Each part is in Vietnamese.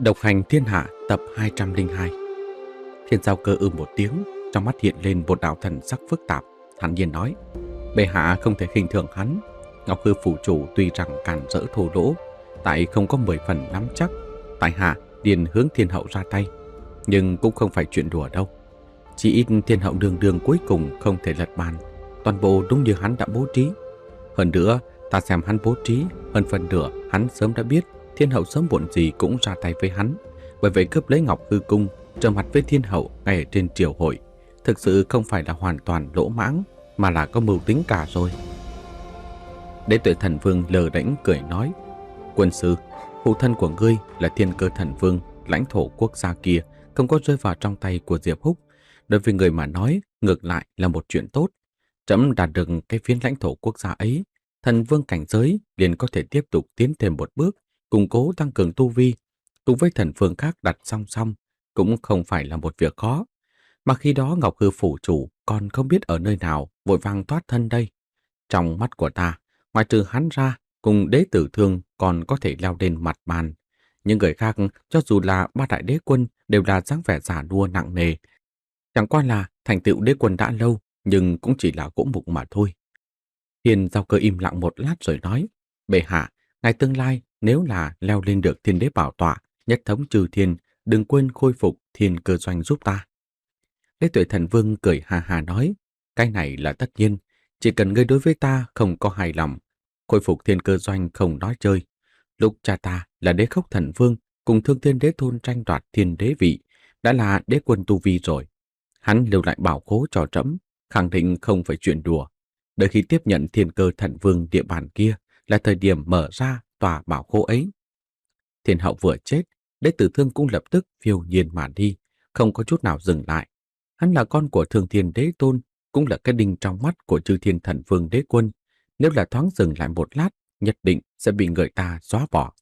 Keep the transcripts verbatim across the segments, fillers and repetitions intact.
Độc hành thiên hạ tập hai trăm lẻ hai. Thiên Giao Cơ ư một tiếng, trong mắt hiện lên một đạo thần sắc phức tạp, thản nhiên nói: Bệ hạ không thể khinh thường hắn. Ngọc Hư phủ chủ tuy rằng cản rỡ thô lỗ, tại không có mười phần nắm chắc, tại hạ liền hướng thiên hậu ra tay, nhưng cũng không phải chuyện đùa đâu. Chỉ ít thiên hậu đường đường cuối cùng không thể lật bàn, toàn bộ đúng như hắn đã bố trí. Hơn nữa, ta xem hắn bố trí, hơn phần nửa hắn sớm đã biết thiên hậu sớm muộn gì cũng ra tay với hắn. Bởi vậy cướp lấy Ngọc Hư cung, trở mặt với thiên hậu ngay ở trên triều hội, thực sự không phải là hoàn toàn lỗ mãng, mà là có mưu tính cả rồi. Đế Tuệ Thần Vương lờ đễnh cười nói: Quân sư, phụ thân của ngươi là Thiên Cơ Thần Vương, lãnh thổ quốc gia kia không có rơi vào trong tay của Diệp Húc. Đối với người mà nói, ngược lại là một chuyện tốt. Trẫm đạt được cái phiến lãnh thổ quốc gia ấy, thần vương cảnh giới liền có thể tiếp tục tiến thêm một bước, củng cố tăng cường tu vi, cùng với thần vương khác đặt song song, cũng không phải là một việc khó. Mà khi đó Ngọc Hư phủ chủ còn không biết ở nơi nào vội vàng thoát thân đây. Trong mắt của ta, ngoài trừ hắn ra, cùng đế tử thương còn có thể leo lên mặt bàn. Những người khác, cho dù là ba đại đế quân, đều là dáng vẻ giả đua nặng nề. Chẳng qua là thành tựu đế quân đã lâu, nhưng cũng chỉ là gỗ mục mà thôi. Thiên Giao Cơ im lặng một lát rồi nói: Bệ hạ, ngày tương lai nếu là leo lên được thiên đế bảo tọa, nhất thống trừ thiên, đừng quên khôi phục thiên cơ doanh giúp ta. Đế Tuệ Thần Vương cười hà hà nói: Cái này là tất nhiên, chỉ cần ngươi đối với ta không có hài lòng, khôi phục thiên cơ doanh không nói chơi. Lúc cha ta là đế khốc thần vương cùng thương thiên đế thôn tranh đoạt thiên đế vị, đã là đế quân tu vi rồi. Hắn lưu lại bảo khố cho trẫm, khẳng định không phải chuyện đùa. Đợi khi tiếp nhận thiên cơ thần vương địa bàn kia là thời điểm mở ra tòa bảo khố ấy. Thiên hậu vừa chết, đế tử thương cũng lập tức phiêu nhiên mà đi, không có chút nào dừng lại. Hắn là con của thương thiên đế tôn, cũng là cái đinh trong mắt của chư thiên thần vương đế quân. Nếu là thoáng dừng lại một lát, nhất định sẽ bị người ta xóa bỏ.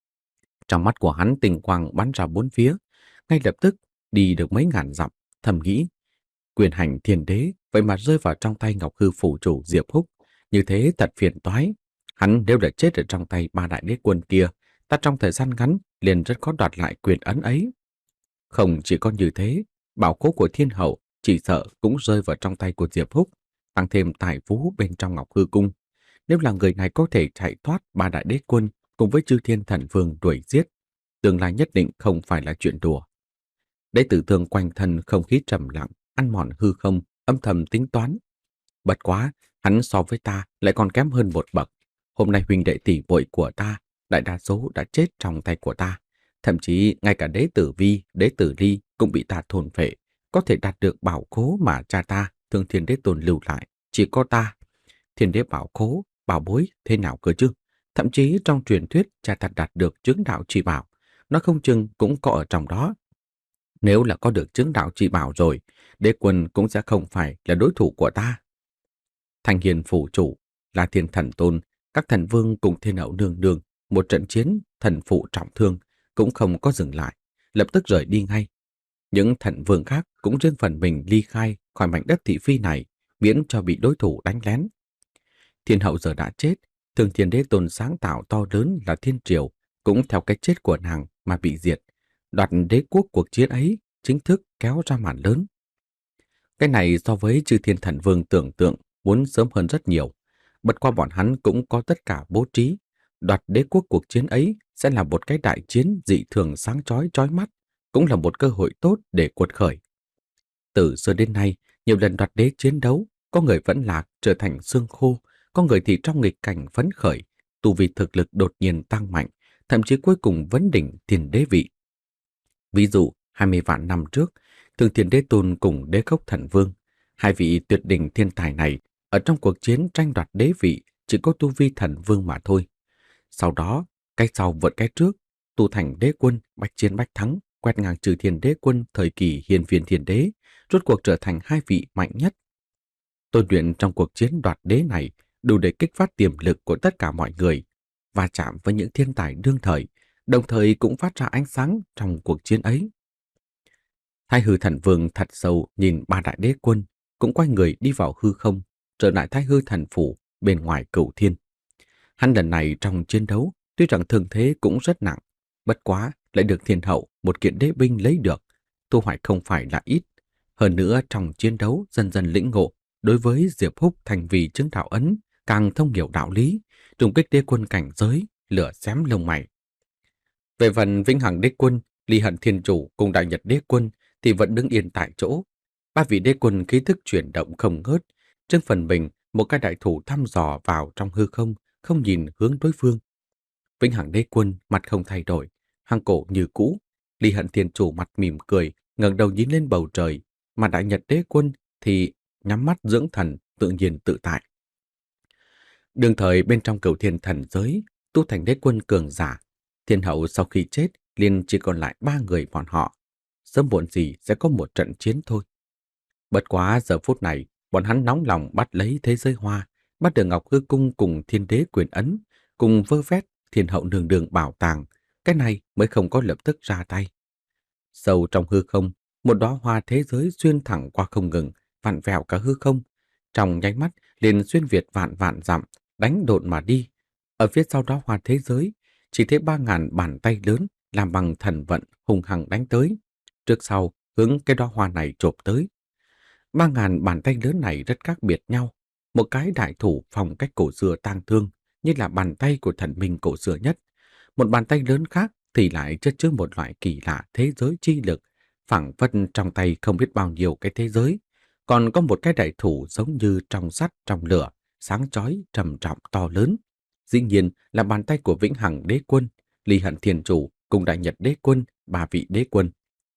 Trong mắt của hắn tình quang bắn ra bốn phía, ngay lập tức đi được mấy ngàn dặm, thầm nghĩ: Quyền hành thiên đế vậy mà rơi vào trong tay Ngọc Hư phủ chủ Diệp Húc, như thế thật phiền toái. Hắn nếu đã chết ở trong tay ba đại đế quân kia, ta trong thời gian ngắn liền rất khó đoạt lại quyền ấn ấy. Không chỉ có như thế, bảo khố của thiên hậu chỉ sợ cũng rơi vào trong tay của Diệp Húc, tăng thêm tài phú bên trong Ngọc Hư cung. Nếu là người này có thể chạy thoát ba đại đế quân cùng với chư thiên thần vương đuổi giết, tương lai nhất định không phải là chuyện đùa. Đế tử thương quanh thân không khí trầm lặng, ăn mòn hư không, âm thầm tính toán. Bất quá, hắn so với ta lại còn kém hơn một bậc. Hôm nay huynh đệ tỷ muội của ta, đại đa số đã chết trong tay của ta. Thậm chí ngay cả đế tử vi, đế tử ly cũng bị ta thôn phệ. Có thể đạt được bảo khố mà cha ta, thương thiên đế tôn lưu lại, chỉ có ta. Thiên đế bảo khố, bảo bối thế nào cơ chứ? Thậm chí trong truyền thuyết cha ta đạt được chứng đạo chỉ bảo, nó không chừng cũng có ở trong đó. Nếu là có được chứng đạo chỉ bảo rồi, đế quân cũng sẽ không phải là đối thủ của ta. Thanh Hiền phủ chủ là thiên thần tôn, các thần vương cùng thiên hậu nương nương, một trận chiến thần phụ trọng thương cũng không có dừng lại, lập tức rời đi ngay. Những thần vương khác cũng riêng phần mình ly khai khỏi mảnh đất thị phi này, miễn cho bị đối thủ đánh lén. Thiên hậu giờ đã chết, Thương Thiên Đế Tôn sáng tạo to lớn là thiên triều cũng theo cái chết của nàng mà bị diệt. Đoạt đế quốc cuộc chiến ấy chính thức kéo ra màn lớn. Cái này so với chư thiên thần vương tưởng tượng muốn sớm hơn rất nhiều. Bất qua bọn hắn cũng có tất cả bố trí. Đoạt đế quốc cuộc chiến ấy sẽ là một cái đại chiến dị thường sáng chói chói mắt, cũng là một cơ hội tốt để cuột khởi. Từ xưa đến nay, nhiều lần đoạt đế chiến đấu, có người vẫn lạc trở thành xương khô, có người thì trong nghịch cảnh phấn khởi, tu vi thực lực đột nhiên tăng mạnh, thậm chí cuối cùng vấn đỉnh thiên đế vị. Ví dụ, hai mươi vạn năm trước, Thương Thiên Đế Tôn cùng Đế Khốc Thần Vương, hai vị tuyệt đỉnh thiên tài này, ở trong cuộc chiến tranh đoạt đế vị chỉ có tu vi thần vương mà thôi. Sau đó, cái sau vượt cái trước, tu thành đế quân, bách chiến bách thắng, quét ngang trừ thiên đế quân thời kỳ hiền phiên thiên đế, rốt cuộc trở thành hai vị mạnh nhất. Tôi luyện trong cuộc chiến đoạt đế này đủ để kích phát tiềm lực của tất cả mọi người, và chạm với những thiên tài đương thời, đồng thời cũng phát ra ánh sáng trong cuộc chiến ấy. Thái Hư Thần Vương thật sâu nhìn ba đại đế quân, cũng quay người đi vào hư không, trở lại Thái Hư Thần Phủ bên ngoài Cửu Thiên. Hắn lần này trong chiến đấu, tuy rằng thương thế cũng rất nặng, bất quá lại được thiên hậu một kiện đế binh lấy được, thu hoạch không phải là ít. Hơn nữa trong chiến đấu dần dần lĩnh ngộ đối với Diệp Húc thành vì chứng đạo ấn, càng thông hiểu đạo lý, trùng kích đế quân cảnh giới, lửa xém lông mày. Về phần Vĩnh Hằng đế quân, Ly Hận Thiên Chủ cùng Đại Nhật đế quân thì vẫn đứng yên tại chỗ. Ba vị đế quân khí thức chuyển động không ngớt, trên phần mình một cái đại thủ thăm dò vào trong hư không, không nhìn hướng đối phương. Vĩnh Hằng đế quân mặt không thay đổi, hang cổ như cũ. Ly Hận Thiên Chủ mặt mỉm cười, ngẩng đầu nhìn lên bầu trời, mà Đại Nhật đế quân thì nhắm mắt dưỡng thần, tự nhiên tự tại. Đương thời bên trong Cửu Thiên thần giới, tu thành đế quân cường giả, thiên hậu sau khi chết liền chỉ còn lại ba người bọn họ. Sớm muộn gì sẽ có một trận chiến thôi. Bất quá giờ phút này, bọn hắn nóng lòng bắt lấy thế giới hoa, bắt được Ngọc Hư Cung cùng Thiên Đế quyền ấn, cùng vơ vét thiên hậu đường đường bảo tàng, cái này mới không có lập tức ra tay. Sâu trong hư không, một đóa hoa thế giới xuyên thẳng qua không ngừng, vặn vẹo cả hư không. Trong nháy mắt liền xuyên việt vạn vạn dặm, đánh độn mà đi. Ở phía sau đó hoa thế giới, chỉ thấy ba ngàn bàn tay lớn làm bằng thần vận hùng hằng đánh tới. Trước sau hướng cái đóa hoa này chộp tới. Ba ngàn bàn tay lớn này rất khác biệt nhau. Một cái đại thủ phong cách cổ xưa tang thương, như là bàn tay của thần minh cổ xưa nhất. Một bàn tay lớn khác thì lại chất chứa một loại kỳ lạ thế giới chi lực, phảng phất trong tay không biết bao nhiêu cái thế giới. Còn có một cái đại thủ giống như trong sắt trong lửa, sáng chói trầm trọng to lớn. Dĩ nhiên là bàn tay của Vĩnh Hằng đế quân, Ly Hận Thiên Chủ cùng Đại Nhật đế quân, ba vị đế quân.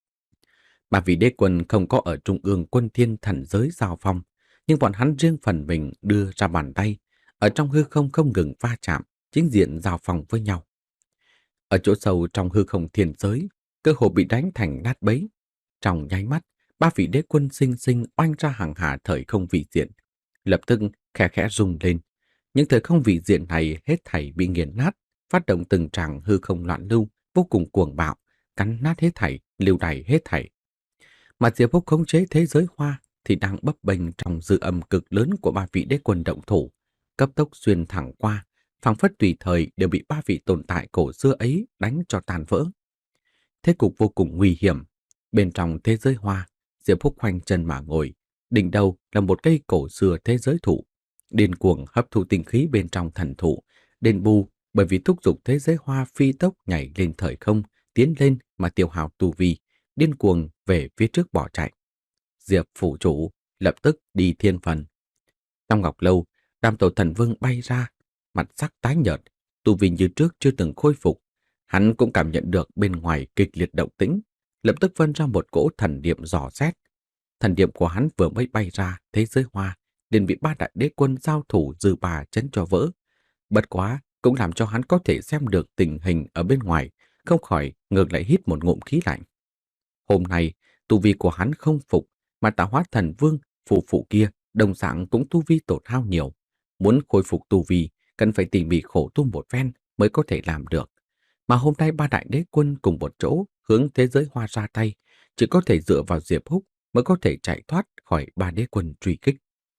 Ba vị đế quân không có ở trung ương quân thiên thần giới giao phong, nhưng bọn hắn riêng phần mình đưa ra bàn tay, ở trong hư không không ngừng va chạm, chính diện giao phong với nhau. Ở chỗ sâu trong hư không thiên giới, cơ hồ bị đánh thành nát bấy. Trong nháy mắt, ba vị đế quân sinh sinh oanh ra hàng hà thời không vị diện, lập tức khẽ khẽ rung lên. Những thời không vị diện này hết thảy bị nghiền nát, phát động từng tràng hư không loạn lưu vô cùng cuồng bạo, cắn nát hết thảy, lưu đày hết thảy. Mà Diệp Húc khống chế thế giới hoa thì đang bấp bênh trong dư âm cực lớn của ba vị đế quân động thủ, cấp tốc xuyên thẳng qua, phảng phất tùy thời đều bị ba vị tồn tại cổ xưa ấy đánh cho tàn vỡ. Thế cục vô cùng nguy hiểm. Bên trong thế giới hoa, Diệp Húc khoanh chân mà ngồi, đỉnh đầu là một cây cổ xưa thế giới thụ, điên cuồng hấp thụ tinh khí bên trong thần thụ, đền bù bởi vì thúc giục thế giới hoa phi tốc nhảy lên thời không, tiến lên mà tiêu hao tu vi, điên cuồng về phía trước bỏ chạy. Diệp phủ chủ lập tức đi thiên phần. Trong ngọc lâu, Đàm Tổ Thần Vương bay ra, mặt sắc tái nhợt, tu vi như trước chưa từng khôi phục. Hắn cũng cảm nhận được bên ngoài kịch liệt động tĩnh, lập tức vươn ra một cỗ thần niệm dò xét. Thần niệm của hắn vừa mới bay ra thế giới hoa, liền bị ba đại đế quân giao thủ dư bà chấn cho vỡ. Bất quá cũng làm cho hắn có thể xem được tình hình ở bên ngoài, không khỏi ngược lại hít một ngụm khí lạnh. Hôm nay, tu vi của hắn không phục, mà Tạo Hóa Thần Vương, phụ phụ kia, đồng dạng cũng tu vi tổn hao nhiều. Muốn khôi phục tu vi, cần phải tỉ mỉ khổ tu một phen mới có thể làm được. Mà hôm nay ba đại đế quân cùng một chỗ hướng thế giới hoa ra tay, chỉ có thể dựa vào Diệp Húc mới có thể chạy thoát khỏi ba đế quân truy kích.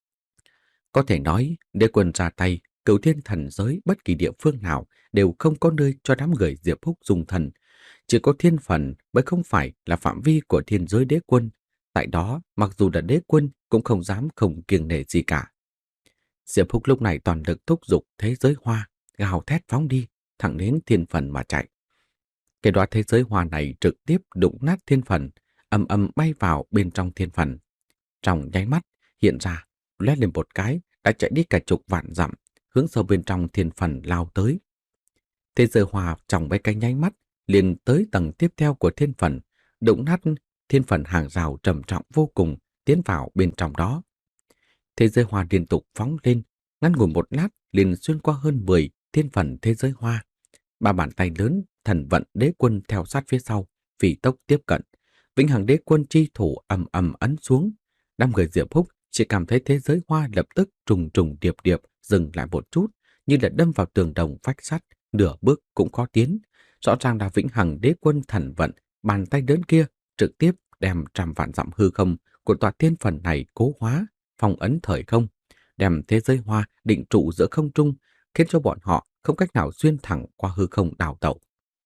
Có thể nói, đế quân ra tay, Cửu Thiên thần giới bất kỳ địa phương nào đều không có nơi cho đám người Diệp Húc dùng thần. Chỉ có thiên phần mới không phải là phạm vi của thiên giới đế quân. Tại đó, mặc dù là đế quân cũng không dám không kiêng nể gì cả. Diệp Húc lúc này toàn lực thúc giục thế giới hoa, gào thét phóng đi, thẳng đến thiên phần mà chạy. Cái đóa thế giới hoa này trực tiếp đụng nát thiên phần, ầm ầm bay vào bên trong thiên phần. Trong nháy mắt, hiện ra, lóe lên một cái, đã chạy đi cả chục vạn dặm, hướng sâu bên trong thiên phần lao tới. Thế giới hoa trong mấy cái nháy mắt, liền tới tầng tiếp theo của thiên phần, đụng nát thiên phần hàng rào trầm trọng vô cùng, tiến vào bên trong đó. Thế giới hoa liên tục phóng lên, ngắn ngủn một lát liền xuyên qua hơn mười thiên phần thế giới hoa. Ba bàn tay lớn, thần vận đế quân theo sát phía sau, phi tốc tiếp cận. Vĩnh Hằng đế quân chi thủ ầm ầm ấn xuống. Đám người Diệp Húc chỉ cảm thấy thế giới hoa lập tức trùng trùng điệp điệp dừng lại một chút, như là đâm vào tường đồng vách sắt, nửa bước cũng khó tiến. Rõ ràng là Vĩnh Hằng đế quân thần vận, bàn tay lớn kia trực tiếp đem trăm vạn dặm hư không của tòa thiên phần này cố hóa, phong ấn thời không, đem thế giới hoa định trụ giữa không trung, khiến cho bọn họ không cách nào xuyên thẳng qua hư không đào tẩu.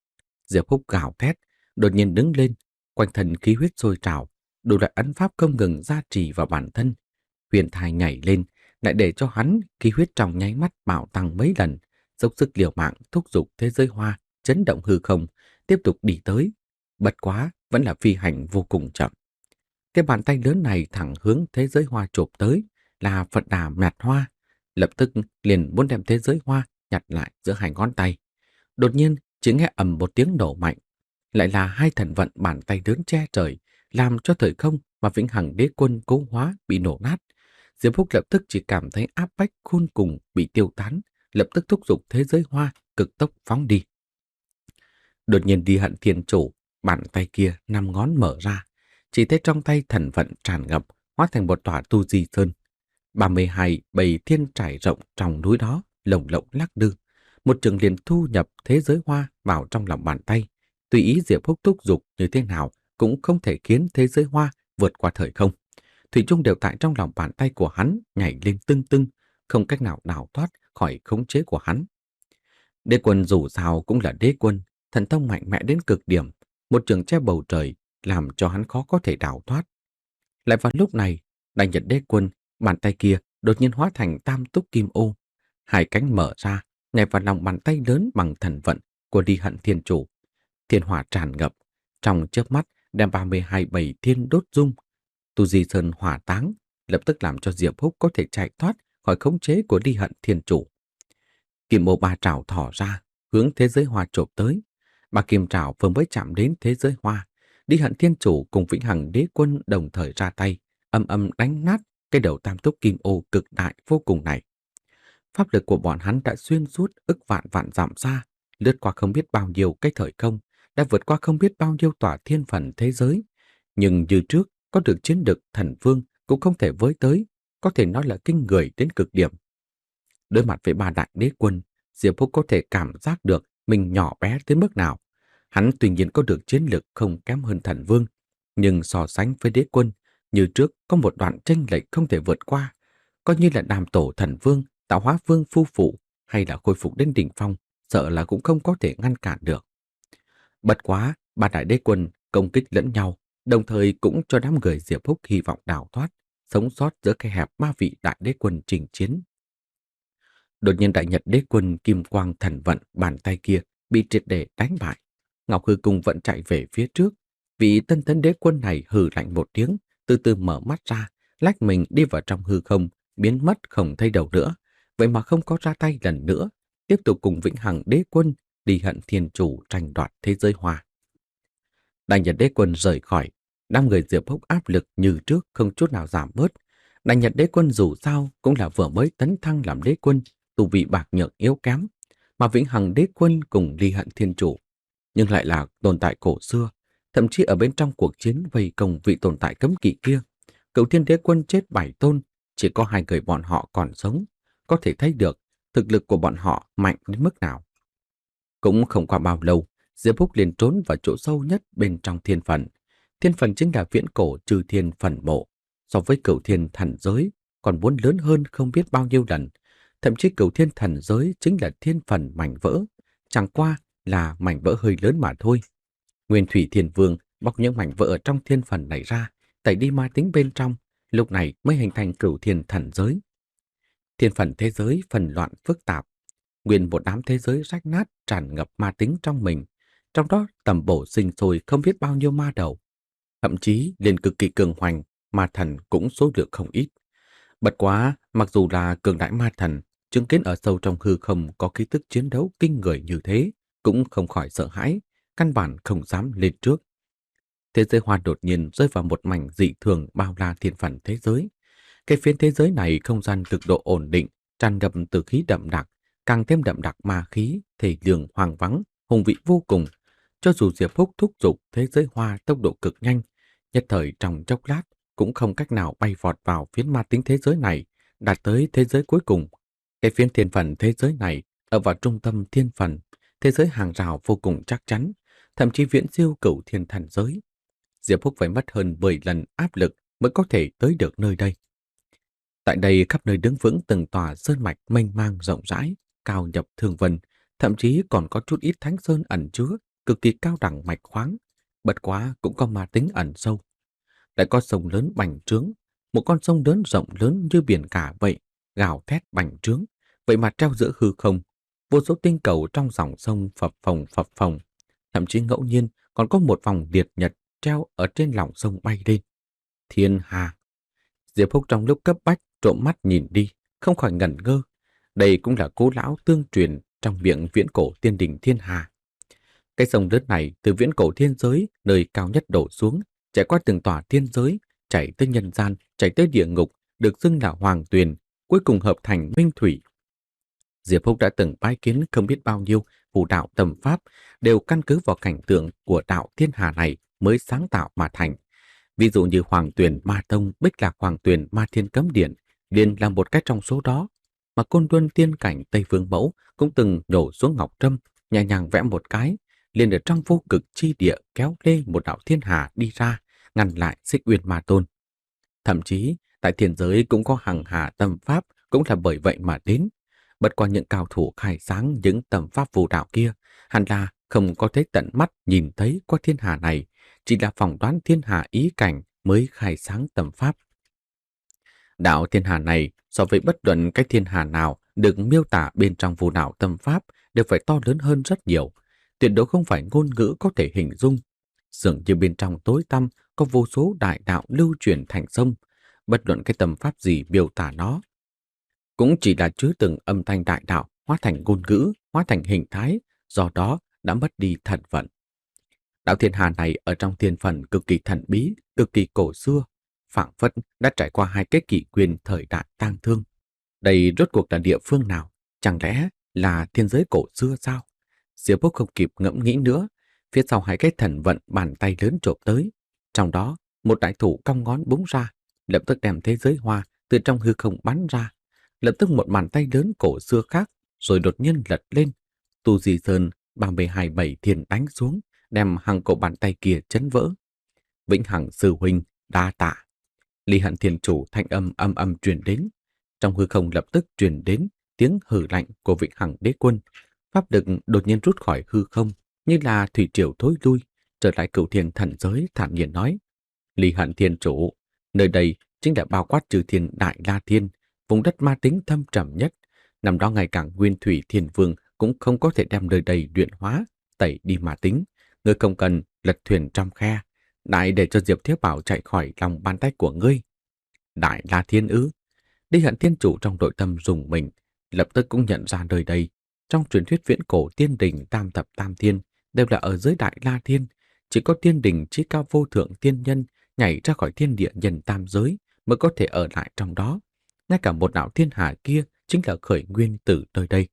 Diệp Húc gào thét, đột nhiên đứng lên, quanh thân khí huyết sôi trào, đủ loại ấn pháp không ngừng gia trì vào bản thân. Huyền thai nhảy lên, lại để cho hắn khí huyết trong nháy mắt bạo tăng mấy lần, dốc sức liều mạng thúc giục thế giới hoa chấn động hư không, tiếp tục đi tới. Bất quá, vẫn là phi hành vô cùng chậm. Cái bàn tay lớn này thẳng hướng thế giới hoa chộp tới, là Phật Đà nhặt hoa, lập tức liền muốn đem thế giới hoa nhặt lại giữa hai ngón tay. Đột nhiên, chỉ nghe ầm một tiếng nổ mạnh, lại là hai thần vận bàn tay lớn che trời, làm cho thời không và vĩnh hằng đế quân cố hóa bị nổ nát. Diệp Húc lập tức chỉ cảm thấy áp bách khôn cùng bị tiêu tán, lập tức thúc giục thế giới hoa cực tốc phóng đi. Đột nhiên đi hận thiên chủ, bàn tay kia năm ngón mở ra, chỉ thấy trong tay thần vận tràn ngập, hóa thành một tòa tu di sơn. ba mươi hai bầy thiên trải rộng trong núi đó, lồng lộng lắc lư. Một trường liền thu nhập thế giới hoa vào trong lòng bàn tay. Tùy ý Diệp Húc thúc giục như thế nào cũng không thể khiến thế giới hoa vượt qua thời không. Thủy chung đều tại trong lòng bàn tay của hắn nhảy lên tưng tưng, không cách nào đào thoát khỏi khống chế của hắn. Đế quân dù sao cũng là đế quân, thần thông mạnh mẽ đến cực điểm, một trường che bầu trời làm cho hắn khó có thể đào thoát. Lại vào lúc này, đại nhật đế quân, bàn tay kia đột nhiên hóa thành tam túc kim ô, hai cánh mở ra, nhảy vào lòng bàn tay lớn bằng thần vận của Đi Hận Thiên Chủ. Thiên hỏa tràn ngập, trong chớp mắt đem ba mươi hai bầy thiên đốt dung. Tu Di Sơn hỏa táng, lập tức làm cho Diệp Húc có thể chạy thoát khỏi khống chế của Đi Hận Thiên Chủ. Kim ô ba trảo thỏ ra, hướng thế giới hoa chộp tới. Ba kim trảo vừa mới chạm đến thế giới hoa, Đi Hận Thiên Chủ cùng Vĩnh Hằng Đế Quân đồng thời ra tay, âm âm đánh nát cái đầu tam túc kim ô cực đại vô cùng này. Pháp lực của bọn hắn đã xuyên suốt ức vạn vạn dặm xa, lướt qua không biết bao nhiêu cái thời không, đã vượt qua không biết bao nhiêu tòa thiên phần thế giới. Nhưng như trước, có được chiến lực thần vương cũng không thể với tới, có thể nói là kinh người đến cực điểm. Đối mặt với ba đại đế quân, Diệp Húc có thể cảm giác được mình nhỏ bé tới mức nào. Hắn tuy nhiên có được chiến lực không kém hơn thần vương, nhưng so sánh với đế quân, như trước có một đoạn chênh lệch không thể vượt qua. Coi như là đàm tổ thần vương, tạo hóa vương phu phụ hay là khôi phục đến đỉnh phong, sợ là cũng không có thể ngăn cản được. Bất quá, ba đại đế quân công kích lẫn nhau, đồng thời cũng cho đám người Diệp Húc hy vọng đào thoát, sống sót giữa cái hẹp ba vị đại đế quân trình chiến. Đột nhiên đại nhật đế quân kim quang thần vận bàn tay kia bị triệt để đánh bại. Ngọc Hư cùng vận chạy về phía trước. Vị tân tấn đế quân này hừ lạnh một tiếng, từ từ mở mắt ra, lách mình đi vào trong hư không, biến mất không thấy đầu nữa. Vậy mà không có ra tay lần nữa, tiếp tục cùng Vĩnh Hằng đế quân Đi Hận Thiên Chủ tranh đoạt thế giới hoa. Đại nhật đế quân rời khỏi, đám người Diệp Húc áp lực như trước không chút nào giảm bớt. Đại nhật đế quân dù sao cũng là vừa mới tấn thăng làm đế quân, tu vị bạc nhược yếu kém, mà Vĩnh Hằng đế quân cùng Đi Hận Thiên Chủ nhưng lại là tồn tại cổ xưa, thậm chí ở bên trong cuộc chiến vây công vị tồn tại cấm kỵ kia, Cửu Thiên đế quân chết bảy tôn, chỉ có hai người bọn họ còn sống, có thể thấy được thực lực của bọn họ mạnh đến mức nào. Cũng không qua bao lâu, Diệp Húc liền trốn vào chỗ sâu nhất bên trong thiên phần. Thiên phần chính là viễn cổ trừ thiên phần mộ, so với Cửu Thiên thần giới còn muốn lớn hơn không biết bao nhiêu lần. Thậm chí Cửu Thiên thần giới chính là thiên phần mảnh vỡ, chẳng qua là mảnh vỡ hơi lớn mà thôi. Nguyên Thủy Thiên Vương bóc những mảnh vỡ ở trong thiên phần này ra, tẩy đi ma tính bên trong, lúc này mới hình thành Cửu Thiên thần giới. Thiên phần thế giới phần loạn phức tạp, nguyên một đám thế giới rách nát tràn ngập ma tính trong mình, trong đó tầm bổ sinh sôi không biết bao nhiêu ma đầu, thậm chí liền cực kỳ cường hoành, ma thần cũng số lượng không ít. Bất quá, mặc dù là cường đại ma thần, chứng kiến ở sâu trong hư không có khí tức chiến đấu kinh người như thế, cũng không khỏi sợ hãi, căn bản không dám lên trước. Thế giới hoa đột nhiên rơi vào một mảnh dị thường bao la thiên phần thế giới. Cái phiến thế giới này không gian cực độ ổn định, tràn ngập từ khí đậm đặc, càng thêm đậm đặc ma khí, thể lượng hoang vắng, hùng vị vô cùng. Cho dù Diệp Húc thúc giục thế giới hoa tốc độ cực nhanh, nhất thời trong chốc lát cũng không cách nào bay vọt vào phiến ma tính thế giới này, đạt tới thế giới cuối cùng. Cái phiến thiên phần thế giới này ở vào trung tâm thiên phần, thế giới hàng rào vô cùng chắc chắn, thậm chí viễn siêu Cửu Thiên thần giới. Diệp Húc phải mất hơn mười lần áp lực mới có thể tới được nơi đây. Tại đây khắp nơi đứng vững từng tòa sơn mạch mênh mang rộng rãi, cao nhập thường vân, thậm chí còn có chút ít thánh sơn ẩn chứa, cực kỳ cao đẳng mạch khoáng, bất quá cũng có ma tính ẩn sâu. Lại có sông lớn bành trướng, một con sông lớn rộng lớn như biển cả vậy, gào thét bành trướng, vậy mà treo giữa hư không. Vô số tinh cầu trong dòng sông phập phồng phập phồng, thậm chí ngẫu nhiên còn có một vòng liệt nhật treo ở trên lòng sông bay lên. Thiên hà! Diệp Húc trong lúc cấp bách trộm mắt nhìn đi, không khỏi ngẩn ngơ. Đây cũng là cố lão tương truyền trong miệng viễn cổ tiên đình thiên hà. Cái sông lớn này từ viễn cổ thiên giới, nơi cao nhất đổ xuống, chạy qua từng tòa thiên giới, chảy tới nhân gian, chảy tới địa ngục, được xưng là Hoàng Tuyền, cuối cùng hợp thành Minh Thủy. Diệp Húc đã từng bái kiến không biết bao nhiêu phù đạo tầm pháp, đều căn cứ vào cảnh tượng của đạo thiên hà này mới sáng tạo mà thành. Ví dụ như Hoàng Tuyền Ma Tông, Bích Lạc Hoàng Tuyền Ma Thiên Cấm Điện, liền là một cái trong số đó. Mà Côn Luân Tiên Cảnh Tây Phương Mẫu cũng từng đổ xuống ngọc trâm, nhẹ nhàng vẽ một cái, liền ở trong vô cực chi địa kéo lê một đạo thiên hà đi ra, ngăn lại Xích Uyên Ma Tôn. Thậm chí, tại thiên giới cũng có hằng hà tâm pháp, cũng là bởi vậy mà đến. Bất qua những cao thủ khai sáng những tầm pháp phù đạo kia, hẳn là không có thấy tận mắt nhìn thấy qua thiên hà này, chỉ là phỏng đoán thiên hà ý cảnh mới khai sáng tầm pháp. Đạo thiên hà này so với bất luận cái thiên hà nào được miêu tả bên trong phù đạo tâm pháp đều phải to lớn hơn rất nhiều, tuyệt đối không phải ngôn ngữ có thể hình dung. Dường như bên trong tối tăm có vô số đại đạo lưu truyền thành sông, bất luận cái tầm pháp gì miêu tả nó cũng chỉ là chứa từng âm thanh đại đạo hóa thành ngôn ngữ, hóa thành hình thái, do đó đã mất đi thần vận. Đạo thiên hà này ở trong thiên phần cực kỳ thần bí, cực kỳ cổ xưa, phảng phất đã trải qua hai cái kỷ nguyên thời đại tang thương. Đây rốt cuộc là địa phương nào? Chẳng lẽ là thiên giới cổ xưa sao? Diệp Húc không kịp ngẫm nghĩ nữa, phía sau hai cái thần vận bàn tay lớn chộp tới. Trong đó, một đại thủ cong ngón búng ra, lập tức đem thế giới hoa từ trong hư không bắn ra. Lập tức một bàn tay lớn cổ xưa khác, rồi đột nhiên lật lên. Tu Di Sơn ba mươi hai bảy thiền đánh xuống, đem hàng cổ bàn tay kia chấn vỡ. Vĩnh Hằng sư huynh đa tạ. Lý Hận Thiên Chủ thanh âm âm âm truyền đến. Trong hư không lập tức truyền đến tiếng hừ lạnh của Vĩnh Hằng Đế Quân. Pháp lực đột nhiên rút khỏi hư không, như là thủy triều thối lui, trở lại Cửu Thiên thần giới thản nhiên nói: Lý Hận Thiên Chủ, nơi đây chính là bao quát trừ thiên Đại La Thiên, vùng đất ma tính thâm trầm nhất. Năm đó ngày càng Nguyên Thủy Thiên Vương cũng không có thể đem nơi đây luyện hóa, tẩy đi ma tính. Ngươi không cần lật thuyền trong khe, đại để cho Diệp Thiếu Bảo chạy khỏi lòng bàn tay của ngươi. Đại La Thiên ư? Lý Hận Thiên Chủ trong nội tâm rùng mình, lập tức cũng nhận ra nơi đây. Trong truyền thuyết viễn cổ tiên đình tam thập tam thiên đều là ở dưới Đại La Thiên, chỉ có tiên đình chí cao vô thượng tiên nhân nhảy ra khỏi thiên địa nhân tam giới mới có thể ở lại trong đó. Ngay cả một đạo thiên hà kia chính là khởi nguyên từ nơi đây.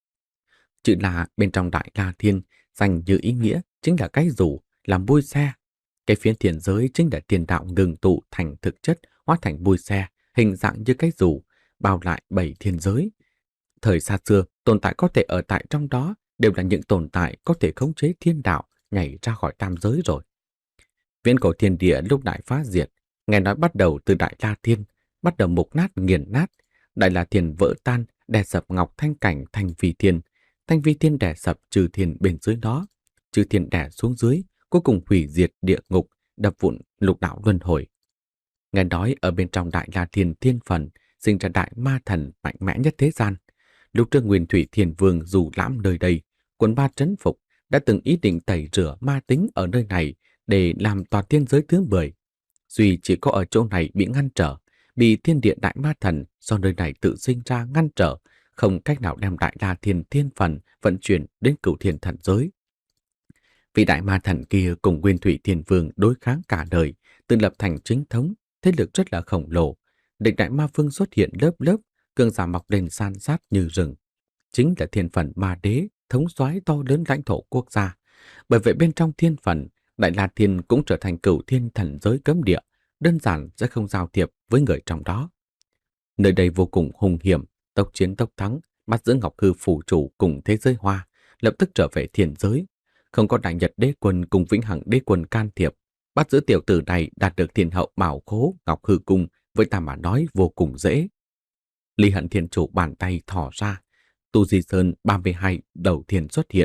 Chữ là bên trong Đại La Thiên dành như ý nghĩa chính là cái rủ làm bui xe. Cái phiến thiên giới chính là tiền đạo ngừng tụ thành thực chất, hóa thành bui xe, hình dạng như cái rủ, bao lại bảy thiên giới. Thời xa xưa, tồn tại có thể ở tại trong đó đều là những tồn tại có thể khống chế thiên đạo, nhảy ra khỏi tam giới rồi. Viễn cổ thiên địa lúc đại phá diệt, nghe nói bắt đầu từ Đại La Thiên, bắt đầu mục nát nghiền nát. Đại La Thiên vỡ tan, đè sập Ngọc Thanh Cảnh thành Vi Thiên. Thanh Vi Thiên đè sập Trừ Thiên bên dưới đó. Trừ Thiên đè xuống dưới, cuối cùng hủy diệt địa ngục, đập vụn lục đạo luân hồi. Nghe nói ở bên trong Đại La Thiên thiên phần, sinh ra đại ma thần mạnh mẽ nhất thế gian. Lúc trước Nguyên Thủy Thiên Vương dù lãm nơi đây, quần ba trấn phục, đã từng ý định tẩy rửa ma tính ở nơi này để làm tòa thiên giới thứ mười. Duy chỉ có ở chỗ này bị ngăn trở, bị thiên địa đại ma thần do nơi này tự sinh ra ngăn trở, không cách nào đem Đại La Thiên thiên phần vận chuyển đến Cửu Thiên thần giới. Vị đại ma thần kia cùng Nguyên Thủy Thiên Vương đối kháng cả đời, tự lập thành chính thống, thế lực rất là khổng lồ. Địch đại ma vương xuất hiện lớp lớp, cường giả mọc lên san sát như rừng. Chính là thiên phần ma đế, thống soái to lớn lãnh thổ quốc gia. Bởi vậy bên trong thiên phần, Đại La Thiên cũng trở thành Cửu Thiên thần giới cấm địa, đơn giản sẽ không giao thiệp với người trong đó. Nơi đây vô cùng hung hiểm, tốc chiến tốc thắng, bắt giữ Ngọc Hư phủ chủ cùng thế giới hoa, lập tức trở về thiên giới. Không có Đại Nhật Đế Quân cùng Vĩnh Hằng Đế Quân can thiệp, bắt giữ tiểu tử này đạt được thiên hậu bảo khố Ngọc Hư cung, với ta mà nói vô cùng dễ. Lý Hận Thiên Chủ bàn tay thỏ ra, Tu Di Sơn ba mươi hai đầu thiên xuất hiện,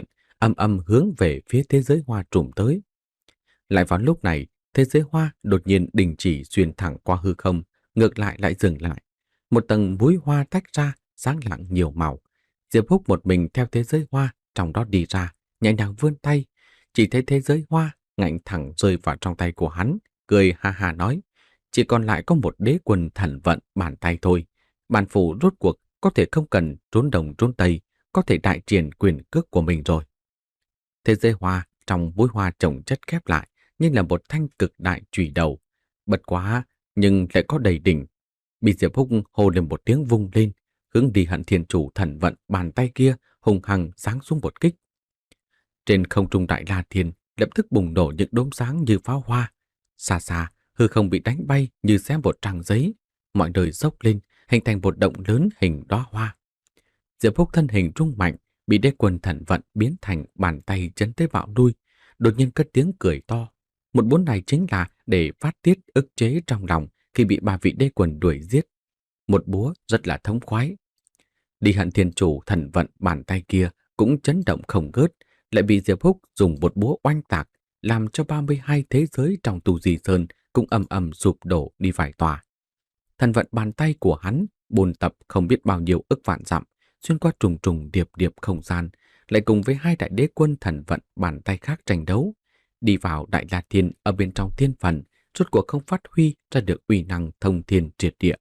âm âm hướng về phía thế giới hoa trùm tới. Lại vào lúc này, thế giới hoa đột nhiên đình chỉ xuyên thẳng qua hư không, ngược lại lại dừng lại. Một tầng búi hoa tách ra, sáng lạng nhiều màu. Diệp Húc một mình theo thế giới hoa trong đó đi ra, nhẹ nhàng vươn tay, chỉ thấy thế giới hoa ngạnh thẳng rơi vào trong tay của hắn, cười ha ha nói: chỉ còn lại có một đế quân thần vận bàn tay thôi. Bản phủ rốt cuộc có thể không cần trốn đồng trốn tây, có thể đại triển quyền cước của mình rồi. Thế giới hoa trong búi hoa trồng chất khép lại như là một thanh cực đại chùy đầu, bật quá nhưng lại có đầy đỉnh. Bị Diệp Húc hô lên một tiếng vung lên, hướng đi Hận Thiên Chủ thần vận bàn tay kia hùng hăng giáng xuống một kích. Trên không trung Đại La Thiên lập tức bùng nổ những đốm sáng như pháo hoa. Xa xa, hư không bị đánh bay như xé một trang giấy, mọi nơi dốc lên, hình thành một động lớn hình đóa hoa. Diệp Húc thân hình rung mạnh, bị đế quân thần vận biến thành bàn tay chấn tới bạo đuôi, đột nhiên cất tiếng cười to. Một búa này chính là để phát tiết ức chế trong lòng khi bị ba vị đế quân đuổi giết. Một búa rất là thống khoái. Đi Hận Thiên Chủ thần vận bàn tay kia cũng chấn động không ngớt, lại bị Diệp Húc dùng một búa oanh tạc, làm cho ba mươi hai thế giới trong Tu Di Sơn cũng ầm ầm sụp đổ đi vài tòa. Thần vận bàn tay của hắn bồn tập không biết bao nhiêu ức vạn dặm, xuyên qua trùng trùng điệp điệp không gian, lại cùng với hai đại đế quân thần vận bàn tay khác tranh đấu, đi vào Đại La Thiên ở bên trong thiên phần, rốt cuộc không phát huy ra được uy năng thông thiên triệt địa.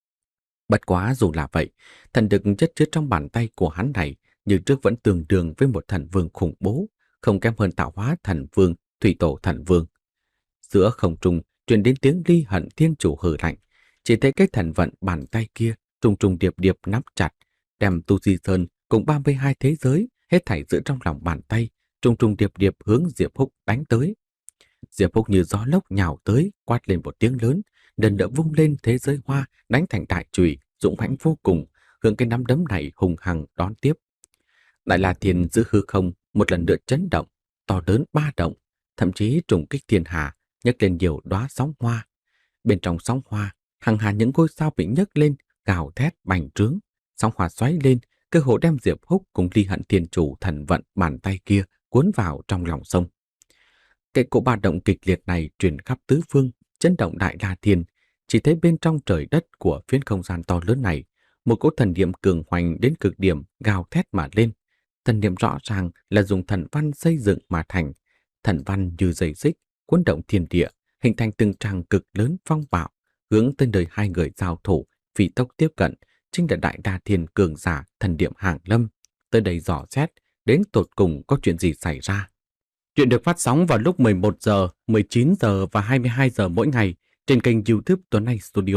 Bất quá dù là vậy, thần lực chất chứa trong bàn tay của hắn này như trước vẫn tương đương với một thần vương khủng bố, không kém hơn tạo hóa thần vương, thủy tổ thần vương. Giữa không trung truyền đến tiếng Ly Hận Thiên Chủ hừ lạnh, chỉ thấy cái thần vận bàn tay kia trùng trùng điệp điệp nắm chặt, đem Tu Di Sơn cùng ba mươi hai thế giới hết thảy giữ trong lòng bàn tay, trùng trùng điệp điệp hướng Diệp Húc đánh tới. Diệp Húc như gió lốc nhào tới, quát lên một tiếng lớn, lần nữa vung lên thế giới hoa đánh thành đại chùy, dũng mãnh vô cùng, hướng cái nắm đấm này hùng hằng đón tiếp. Đại La Thiên giữ hư không một lần nữa chấn động, to lớn ba động, thậm chí trùng kích thiên hà, nhấc lên nhiều đóa sóng hoa. Bên trong sóng hoa, hằng hà những ngôi sao bị nhấc lên, gào thét bành trướng, sóng hoa xoáy lên, cơ hồ đem Diệp Húc cùng Ly Hận Thiên Chủ thần vận bàn tay kia cuốn vào trong lòng sông. Cái cỗ ba động kịch liệt này truyền khắp tứ phương, chấn động Đại La Thiên. Chỉ thấy bên trong trời đất của phiến không gian to lớn này, một cỗ thần niệm cường hoành đến cực điểm gào thét mà lên. Thần niệm rõ ràng là dùng thần văn xây dựng mà thành, thần văn như dây xích cuốn động thiên địa, hình thành từng tràng cực lớn phong bạo, hướng tới nơi hai người giao thủ, phi tốc tiếp cận, chính là Đại La Thiên cường giả thần niệm Hàng Lâm, tới đây dò xét đến tột cùng có chuyện gì xảy ra. Chuyện được phát sóng vào lúc mười một giờ, mười chín giờ và hai mươi hai giờ mỗi ngày trên kênh YouTube Tuấn Anh Studio.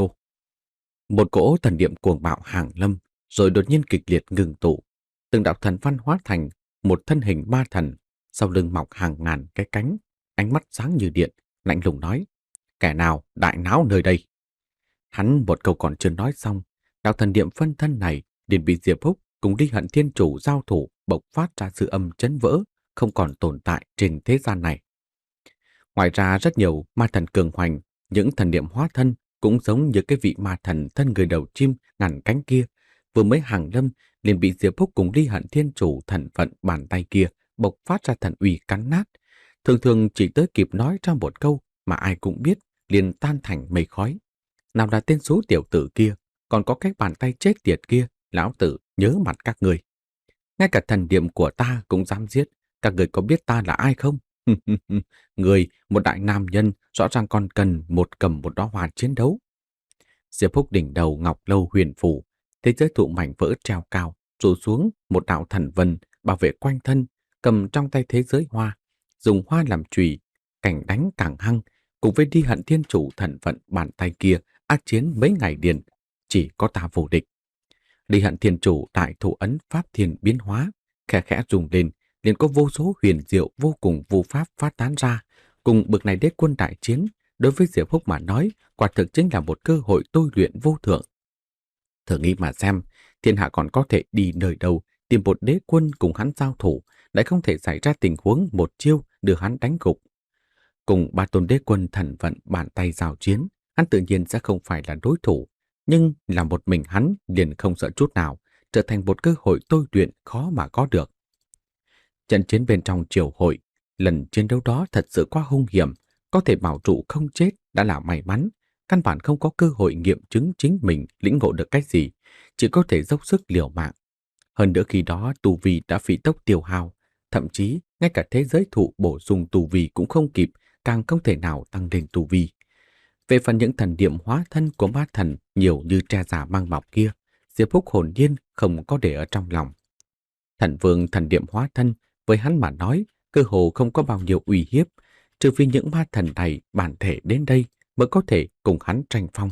Một cỗ thần niệm cuồng bạo hàng lâm, rồi đột nhiên kịch liệt ngừng tụ. Từng đạo thần văn hóa thành một thân hình ma thần, sau lưng mọc hàng ngàn cái cánh, ánh mắt sáng như điện, lạnh lùng nói: kẻ nào đại náo nơi đây? Hắn một câu còn chưa nói xong, đạo thần niệm phân thân này liền bị Diệp Húc cùng Ly Hận Thiên Chủ giao thủ bộc phát ra sự âm chấn vỡ, không còn tồn tại trên thế gian này. Ngoài ra rất nhiều ma thần cường hoành, những thần niệm hóa thân cũng giống như cái vị ma thần thân người đầu chim ngàn cánh kia, vừa mới hàng lâm liền bị Diệp Húc cùng Ly Hận Thiên Chủ thần vận bàn tay kia bộc phát ra thần uy cắn nát. Thường thường chỉ tới kịp nói ra một câu mà ai cũng biết, liền tan thành mây khói. Nào là tên số tiểu tử kia, còn có cái bàn tay chết tiệt kia, lão tử nhớ mặt các người. Ngay cả thần niệm của ta cũng dám giết, các người có biết ta là ai không? Người, một đại nam nhân, rõ ràng còn cần một cầm một đóa hoa chiến đấu. Diệp Húc đỉnh đầu ngọc lâu huyền phủ, thế giới thụ mảnh vỡ treo cao, rủ xuống một đạo thần vân bảo vệ quanh thân, cầm trong tay thế giới hoa, dùng hoa làm chùy, cảnh đánh càng hăng, cùng với Đi Hận Thiên Chủ thần vận bàn tay kia ác chiến mấy ngày liền, chỉ có ta vô địch. Đi Hận Thiên Chủ đại thủ ấn pháp thiên biến hóa, khẽ khẽ rung lên, liền có vô số huyền diệu vô cùng vô pháp phát tán ra. Cùng bực này đế quân đại chiến, đối với Diệp Húc mà nói, quả thực chính là một cơ hội tôi luyện vô thượng. Thử nghĩ mà xem, thiên hạ còn có thể đi nơi đâu tìm một đế quân cùng hắn giao thủ, lại không thể xảy ra tình huống một chiêu đưa hắn đánh gục. Cùng ba tôn đế quân thần vận bàn tay giao chiến, hắn tự nhiên sẽ không phải là đối thủ, nhưng là một mình hắn liền không sợ chút nào, trở thành một cơ hội tôi luyện khó mà có được. Trận chiến bên trong triều hội, lần chiến đấu đó thật sự quá hung hiểm, có thể bảo trụ không chết đã là may mắn, căn bản không có cơ hội nghiệm chứng chính mình lĩnh ngộ được cái gì, chỉ có thể dốc sức liều mạng. Hơn nữa khi đó tu vi đã phi tốc tiêu hao, thậm chí ngay cả thế giới thụ bổ sung tu vi cũng không kịp, càng không thể nào tăng lên tu vi. Về phần những thần niệm hóa thân của ma thần nhiều như tre già mang mọc kia, Diệp Húc hồn nhiên không có để ở trong lòng. Thần vương thần niệm hóa thân với hắn mà nói, cơ hồ không có bao nhiêu uy hiếp, trừ phi những ma thần này bản thể đến đây mới có thể cùng hắn tranh phong.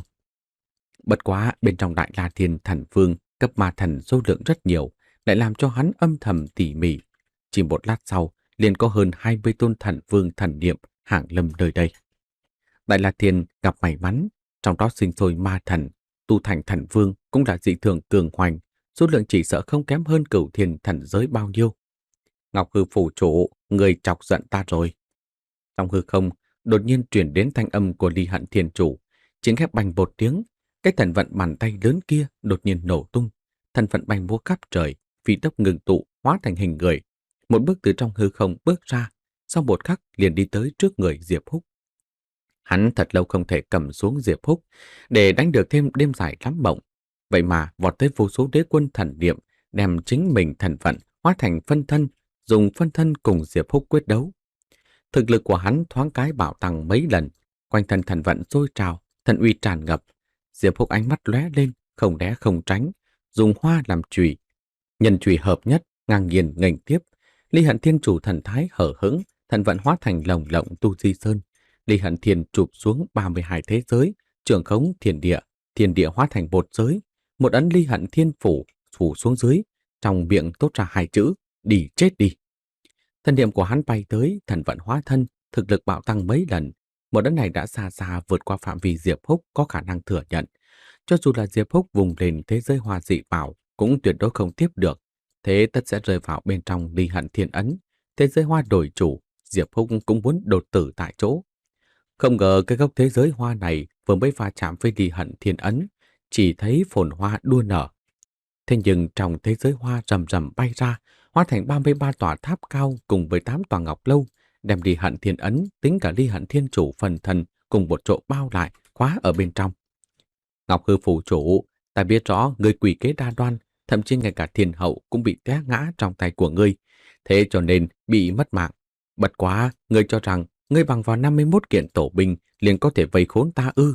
Bất quá bên trong Đại La Thiên Thần Vương cấp ma thần số lượng rất nhiều, lại làm cho hắn âm thầm tỉ mỉ. Chỉ một lát sau, liền có hơn hai mươi tôn thần vương thần niệm hàng lâm nơi đây. Đại La Thiên gặp may mắn, trong đó sinh sôi ma thần, tu thành thần vương cũng là dị thường cường hoành, số lượng chỉ sợ không kém hơn Cửu Thiên thần giới bao nhiêu. Ngọc Hư phủ chủ, người chọc giận ta rồi. Trong hư không, đột nhiên truyền đến thanh âm của Ly Hận Thiên Chủ, chính khép bành một tiếng, cái thần vận bàn tay lớn kia đột nhiên nổ tung, thần vận bành múa khắp trời, phi tốc ngừng tụ, hóa thành hình người, một bước từ trong hư không bước ra, sau một khắc liền đi tới trước người Diệp Húc. Hắn thật lâu không thể cầm xuống Diệp Húc để đánh được thêm đêm dài lắm mộng, vậy mà vọt tới vô số đế quân thần niệm, đem chính mình thần vận hóa thành phân thân, dùng phân thân cùng Diệp Húc quyết đấu. Thực lực của hắn thoáng cái bạo tăng mấy lần, quanh thân thần vận sôi trào, thần uy tràn ngập. Diệp Húc ánh mắt lóe lên, không né không tránh, dùng hoa làm chùy, nhân chùy hợp nhất, ngang nhiên nghênh tiếp. Ly Hận Thiên Chủ thần thái hở hững, thần vận hóa thành lồng lộng tu di sơn. Ly Hận Thiên chụp xuống ba mươi hai thế giới, trường khống thiên địa, thiên địa hóa thành bột giới, một ấn Ly Hận Thiên phủ phủ xuống dưới, trong miệng tốt ra hai chữ: đi chết đi. Thần niệm của hắn bay tới, thần vận hóa thân, thực lực bạo tăng mấy lần. Một ấn này đã xa xa vượt qua phạm vi Diệp Húc có khả năng thừa nhận. Cho dù là Diệp Húc vùng lên thế giới hoa dị bảo cũng tuyệt đối không tiếp được. Thế tất sẽ rơi vào bên trong Ly Hận Thiên ấn. Thế giới hoa đổi chủ, Diệp Húc cũng muốn đột tử tại chỗ. Không ngờ cái gốc thế giới hoa này vừa mới va chạm với Ly Hận Thiên ấn, chỉ thấy phồn hoa đua nở. Thế nhưng trong thế giới hoa rầm rầm bay ra, hóa thành ba mươi ba tòa tháp cao cùng với tám tòa ngọc lâu, đem Ly Hận Thiên ấn tính cả Ly Hận Thiên Chủ phần thân cùng một chỗ bao lại, khóa ở bên trong. Ngọc Hư phủ chủ, ta biết rõ ngươi quỷ kế đa đoan, thậm chí ngay cả thiên hậu cũng bị té ngã trong tay của ngươi, thế cho nên bị mất mạng. Bất quá, ngươi cho rằng ngươi bằng vào năm mươi mốt kiện tổ binh liền có thể vây khốn ta ư?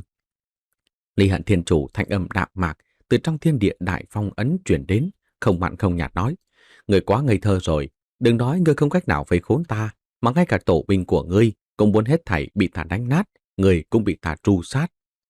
Ly Hận Thiên Chủ thanh âm đạm mạc từ trong thiên địa đại phong ấn chuyển đến, không mặn không nhạt nói: ngươi quá ngây thơ rồi, đừng nói ngươi không cách nào vây khốn ta, mà ngay cả tổ binh của ngươi cũng muốn hết thảy bị ta đánh nát, ngươi cũng bị ta tru sát.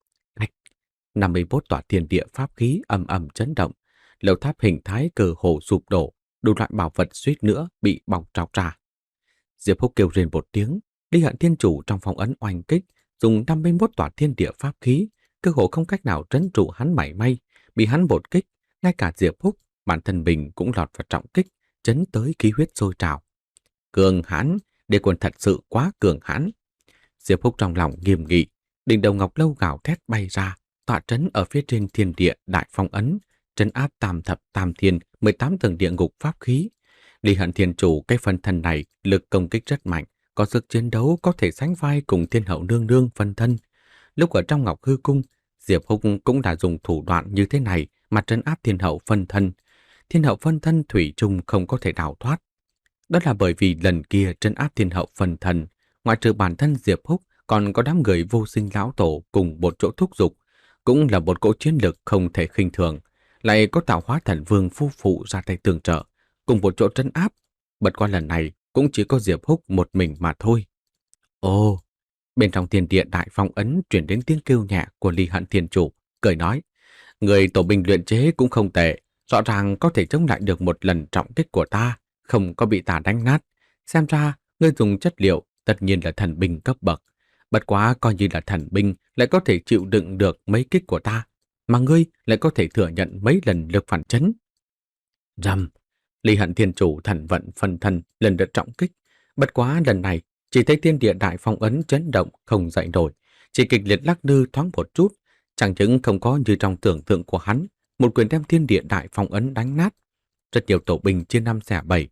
năm mươi mốt tòa thiên địa pháp khí ầm ầm chấn động, lầu tháp hình thái cờ hồ sụp đổ, đủ loại bảo vật suýt nữa bị bỏng trọc ra. Diệp Húc kêu rên một tiếng, Ly Hận Thiên Chủ trong phong ấn oanh kích, dùng năm mươi mốt tòa thiên địa pháp khí, cơ hồ không cách nào trấn trụ hắn mảy may, bị hắn một kích, ngay cả Diệp Húc, bản thân mình cũng lọt vào trọng kích, chấn tới khí huyết sôi trào. Cường hãn, đế quân thật sự quá cường hãn. Diệp Húc trong lòng nghiêm nghị, đỉnh đầu ngọc lâu gào thét bay ra, tọa trấn ở phía trên thiên địa đại phong ấn, trấn áp tam thập tam thiên, mười tám tầng địa ngục pháp khí. Ly Hận Thiên Chủ cái phần thân này lực công kích rất mạnh, có sức chiến đấu có thể sánh vai cùng thiên hậu nương nương phân thân. Lúc ở trong Ngọc Hư Cung, Diệp Húc cũng đã dùng thủ đoạn như thế này mà trấn áp thiên hậu phân thân. Thiên hậu phân thân thủy chung không có thể đào thoát. Đó là bởi vì lần kia trấn áp thiên hậu phân thân, ngoại trừ bản thân Diệp Húc còn có đám người vô sinh lão tổ cùng một chỗ thúc giục, cũng là một cỗ chiến lực không thể khinh thường, lại có tạo hóa thần vương phu phụ ra tay tương trợ, cùng một chỗ trấn áp. Bất qua lần này cũng chỉ có Diệp Húc một mình mà thôi. Ồ, bên trong thiên địa đại phong ấn truyền đến tiếng kêu nhẹ của Ly Hận Thiên Chủ, cười nói: người tổ binh luyện chế cũng không tệ, rõ ràng có thể chống lại được một lần trọng kích của ta, không có bị ta đánh nát. Xem ra ngươi dùng chất liệu tất nhiên là thần binh cấp bậc. Bất quá coi như là thần binh lại có thể chịu đựng được mấy kích của ta, mà ngươi lại có thể thừa nhận mấy lần lực phản chấn. Rầm, Ly Hận Thiên Chủ thần vận phân thân lần lượt trọng kích. Bất quá lần này chỉ thấy thiên địa đại phong ấn chấn động không dậy nổi, chỉ kịch liệt lắc lư thoáng một chút, chẳng chứng không có như trong tưởng tượng của hắn, một quyền đem thiên địa đại phong ấn đánh nát. Rất nhiều tổ binh chia năm xẻ bảy,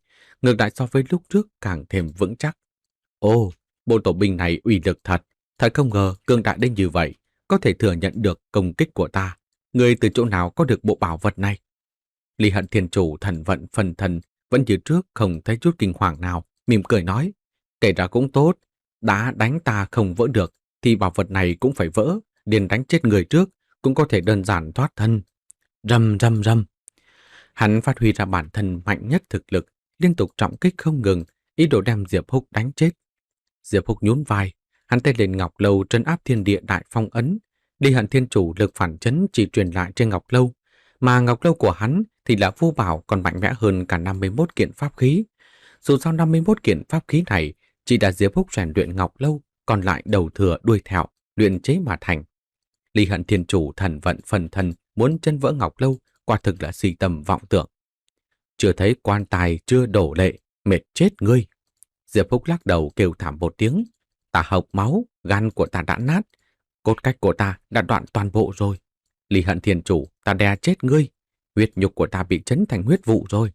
ngược lại so với lúc trước càng thêm vững chắc. Ồ, bộ tổ binh này uy lực thật, thật không ngờ cường đại đến như vậy, có thể thừa nhận được công kích của ta. Người từ chỗ nào có được bộ bảo vật này? Lý Hận Thiên Chủ thần vận phần thần vẫn như trước không thấy chút kinh hoàng nào, mỉm cười nói, kể ra cũng tốt, đã đánh ta không vỡ được thì bảo vật này cũng phải vỡ, liền đánh chết người trước cũng có thể đơn giản thoát thân. Rầm rầm rầm. Hắn phát huy ra bản thân mạnh nhất thực lực, liên tục trọng kích không ngừng, ý đồ đem Diệp Húc đánh chết. Diệp Húc nhún vai, hắn tay lên ngọc lâu trấn áp thiên địa đại phong ấn. Lý Hận Thiên Chủ lực phản chấn chỉ truyền lại trên ngọc lâu, mà ngọc lâu của hắn thì là vô bảo còn mạnh mẽ hơn cả năm mươi mốt kiện pháp khí. Dù sao năm mươi mốt kiện pháp khí này chỉ đã Diệp Húc rèn luyện ngọc lâu, còn lại đầu thừa đuôi thẹo, luyện chế mà thành. Lý Hận Thiên Chủ thần vận phần thần muốn chân vỡ ngọc lâu, quả thực là si tầm vọng tưởng. Chưa thấy quan tài chưa đổ lệ, mệt chết ngươi. Diệp Húc lắc đầu kêu thảm một tiếng. Ta hộc máu, gan của ta đã nát, cốt cách của ta đã đoạn toàn bộ rồi. Lý Hận Thiên Chủ, ta đè chết ngươi, huyết nhục của ta bị chấn thành huyết vụ rồi.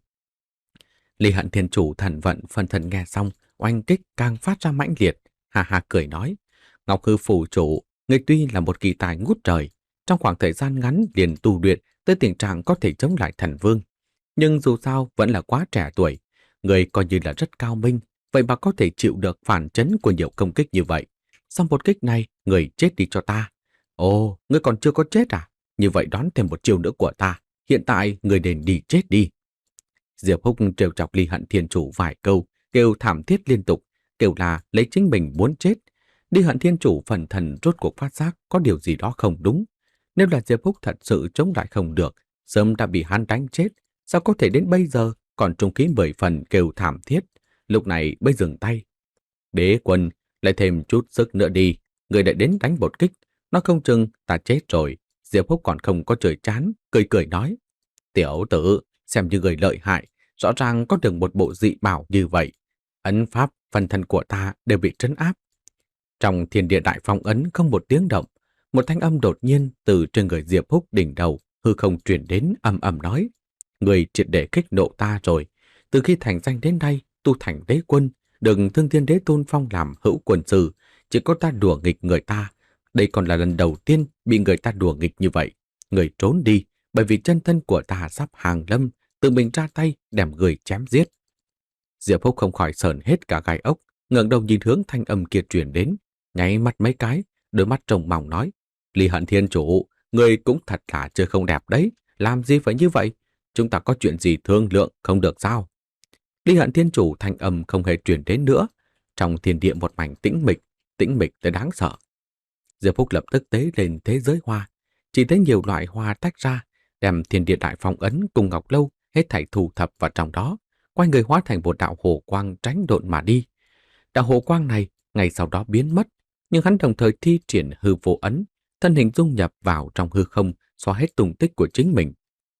Lý Hận Thiên Chủ thần vận phần thần nghe xong, oanh kích càng phát ra mãnh liệt, hà hà cười nói, Ngọc Hư Phủ Chủ, ngươi tuy là một kỳ tài ngút trời, trong khoảng thời gian ngắn liền tu luyện tới tình trạng có thể chống lại thần vương, nhưng dù sao vẫn là quá trẻ tuổi, người coi như là rất cao minh, vậy mà có thể chịu được phản chấn của nhiều công kích như vậy. Sau một kích này, người chết đi cho ta. Ồ, ngươi còn chưa có chết à? Như vậy đón thêm một chiêu nữa của ta. Hiện tại, người đền đi chết đi. Diệp Húc trêu chọc Lý Hận Thiên Chủ vài câu, kêu thảm thiết liên tục, kêu là lấy chính mình muốn chết. Lý Hận Thiên Chủ phần thần rốt cuộc phát giác có điều gì đó không đúng. Nếu là Diệp Húc thật sự chống lại không được, sớm đã bị hắn đánh chết, sao có thể đến bây giờ còn trung khí mười phần kêu thảm thiết. Lúc này mới dừng tay. Đế Quân, lại thêm chút sức nữa đi, người đã đến đánh một kích, nó không chừng ta chết rồi. Diệp Húc còn không có trời chán, cười cười nói, tiểu tử, xem như người lợi hại, rõ ràng có được một bộ dị bảo như vậy. Ấn pháp, phần thân của ta đều bị trấn áp. Trong thiên địa đại phong ấn không một tiếng động, một thanh âm đột nhiên từ trên người Diệp Húc đỉnh đầu hư không truyền đến, ầm ầm nói, người triệt để kích nộ ta rồi. Từ khi thành danh đến nay, tu thành đế quân, đừng Thương Thiên Đế Tôn phong làm hữu quân sư, chỉ có ta đùa nghịch người ta. Đây còn là lần đầu tiên bị người ta đùa nghịch như vậy. Người trốn đi, bởi vì chân thân của ta sắp hàng lâm, tự mình ra tay đem người chém giết. Diệp Húc không khỏi sờn hết cả gai ốc, ngẩng đầu nhìn hướng thanh âm kia truyền đến, nháy mắt mấy cái, đôi mắt trông mong nói, Lý Hận Thiên Chủ, người cũng thật là chơi không đẹp đấy, làm gì phải như vậy? Chúng ta có chuyện gì thương lượng không được sao? Lý Hận Thiên Chủ thanh âm không hề truyền đến nữa, trong thiên địa một mảnh tĩnh mịch, tĩnh mịch tới đáng sợ. Diệp Húc lập tức tế lên thế giới hoa, chỉ thấy nhiều loại hoa tách ra, đem thiên địa đại phong ấn cùng ngọc lâu hết thảy thu thập vào trong đó, quay người hóa thành một đạo hồ quang tránh độn mà đi. Đạo hồ quang này ngày sau đó biến mất, nhưng hắn đồng thời thi triển hư vô ấn, thân hình dung nhập vào trong hư không, xóa hết tung tích của chính mình.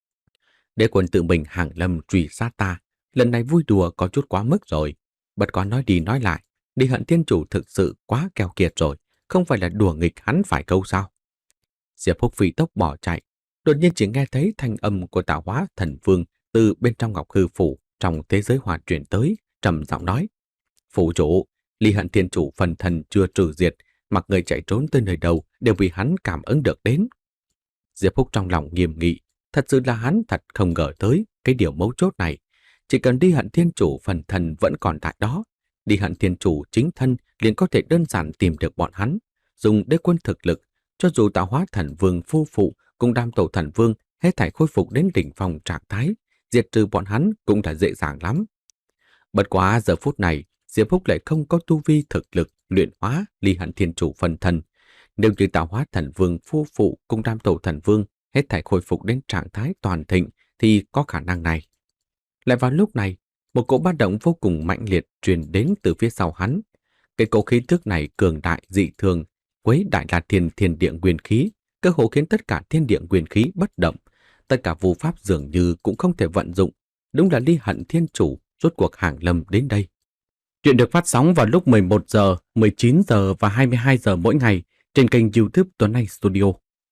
Đế Quân tự mình hàng lâm truy sát ta, lần này vui đùa có chút quá mức rồi. Bất quá nói đi nói lại, Lý Hận Thiên Chủ thực sự quá keo kiệt rồi, không phải là đùa nghịch hắn phải câu sao? Diệp Húc phi tốc bỏ chạy, đột nhiên chỉ nghe thấy thanh âm của Tạo Hóa Thần Vương từ bên trong Ngọc Hư Phủ trong thế giới hòa truyền tới, trầm giọng nói: "Phủ chủ, Lý Hận Thiên Chủ phần thần chưa trừ diệt, mặc người chạy trốn tới nơi đâu đều vì hắn cảm ứng được đến." Diệp Húc trong lòng nghiêm nghị, thật sự là hắn thật không ngờ tới cái điều mấu chốt này. Chỉ cần Lý Hận Thiên Chủ phần thần vẫn còn tại đó, Lý Hận Thiên Chủ chính thân liền có thể đơn giản tìm được bọn hắn, dùng Đế Quân thực lực, cho dù Tạo Hóa Thần Vương phu phụ cùng Đam Tổ Thần Vương hết thảy khôi phục đến đỉnh phong trạng thái, diệt trừ bọn hắn cũng là dễ dàng lắm. Bất quá giờ phút này, Diệp Húc lại không có tu vi thực lực luyện hóa Lý Hận Thiên Chủ phần thần. Nếu như Tạo Hóa Thần Vương phu phụ cùng Đam Tổ Thần Vương hết thảy khôi phục đến trạng thái toàn thịnh thì có khả năng này. Lại vào lúc này, một cỗ ba động vô cùng mạnh liệt truyền đến từ phía sau hắn. Cái cỗ khí tức này cường đại dị thường, quấy đại la thiên thiên địa nguyên khí, cơ hồ khiến tất cả thiên địa nguyên khí bất động, tất cả vu pháp dường như cũng không thể vận dụng. Đúng là Lý Hận Thiên Chủ rốt cuộc hàng lâm đến đây. Chuyện được phát sóng vào lúc mười một giờ, mười chín giờ và hai mươi hai giờ mỗi ngày trên kênh YouTube Tuấn Anh Studio.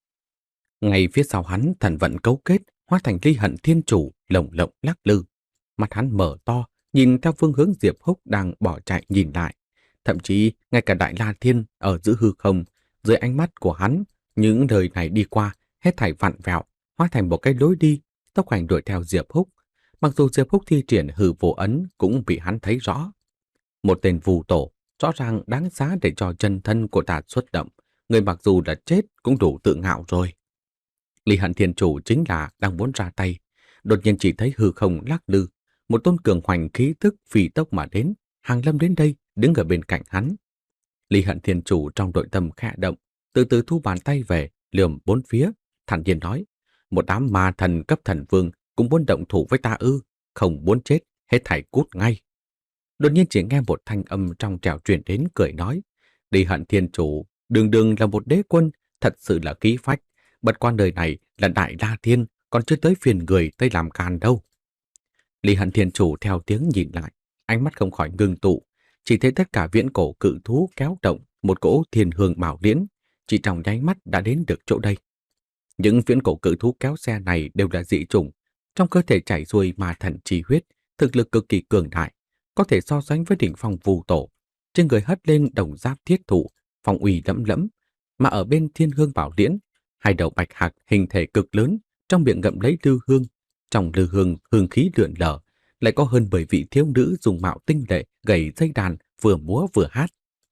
Ngay phía sau hắn, thần vận cấu kết hóa thành Lý Hận Thiên Chủ lồng lộng lắc lư, mắt hắn mở to, nhìn theo phương hướng Diệp Húc đang bỏ chạy nhìn lại. Thậm chí, ngay cả Đại La Thiên ở giữa hư không, dưới ánh mắt của hắn, những đời này đi qua, hết thảy vặn vẹo, hóa thành một cái lối đi, tốc hành đuổi theo Diệp Húc. Mặc dù Diệp Húc thi triển hư vô ấn cũng bị hắn thấy rõ. Một tên phù tổ, rõ ràng đáng giá để cho chân thân của ta xuất động. Người mặc dù đã chết cũng đủ tự ngạo rồi. Lý Hận Thiên Chủ chính là đang muốn ra tay. Đột nhiên chỉ thấy hư không lắc lư. Một tôn cường hoành khí tức phi tốc mà đến. Hàng Lâm đến đây, đứng ở bên cạnh hắn. Lý Hận Thiên Chủ trong nội tâm khẽ động, từ từ thu bàn tay về, lườm bốn phía, thản nhiên nói. Một đám ma thần cấp thần vương cũng muốn động thủ với ta ư, không muốn chết, hết thảy cút ngay. Đột nhiên chỉ nghe một thanh âm trong trẻo truyền đến cười nói. Lý Hận Thiên Chủ, đường đường là một đế quân, thật sự là khí phách. Bật qua đời này là Đại La Thiên, còn chưa tới phiền người Tây làm càn đâu. Lý Hận Thiên Chủ theo tiếng nhìn lại, ánh mắt không khỏi ngưng tụ, chỉ thấy tất cả viễn cổ cự thú kéo động một cỗ thiên hương bảo liễn, chỉ trong nháy mắt đã đến được chỗ đây. Những viễn cổ cự thú kéo xe này đều là dị chủng, trong cơ thể chảy xuôi ma thần chi huyết, thực lực cực kỳ cường đại, có thể so sánh với đỉnh phong phù tổ. Trên người hất lên đồng giáp thiết thụ, phong uy lẫm lẫm, mà ở bên thiên hương bảo liễn, hai đầu bạch hạc hình thể cực lớn, trong miệng ngậm lấy lư hương, trong lư hương hương khí lượn lờ, lại có hơn mười vị thiếu nữ dùng mạo tinh lệ gầy dây đàn vừa múa vừa hát.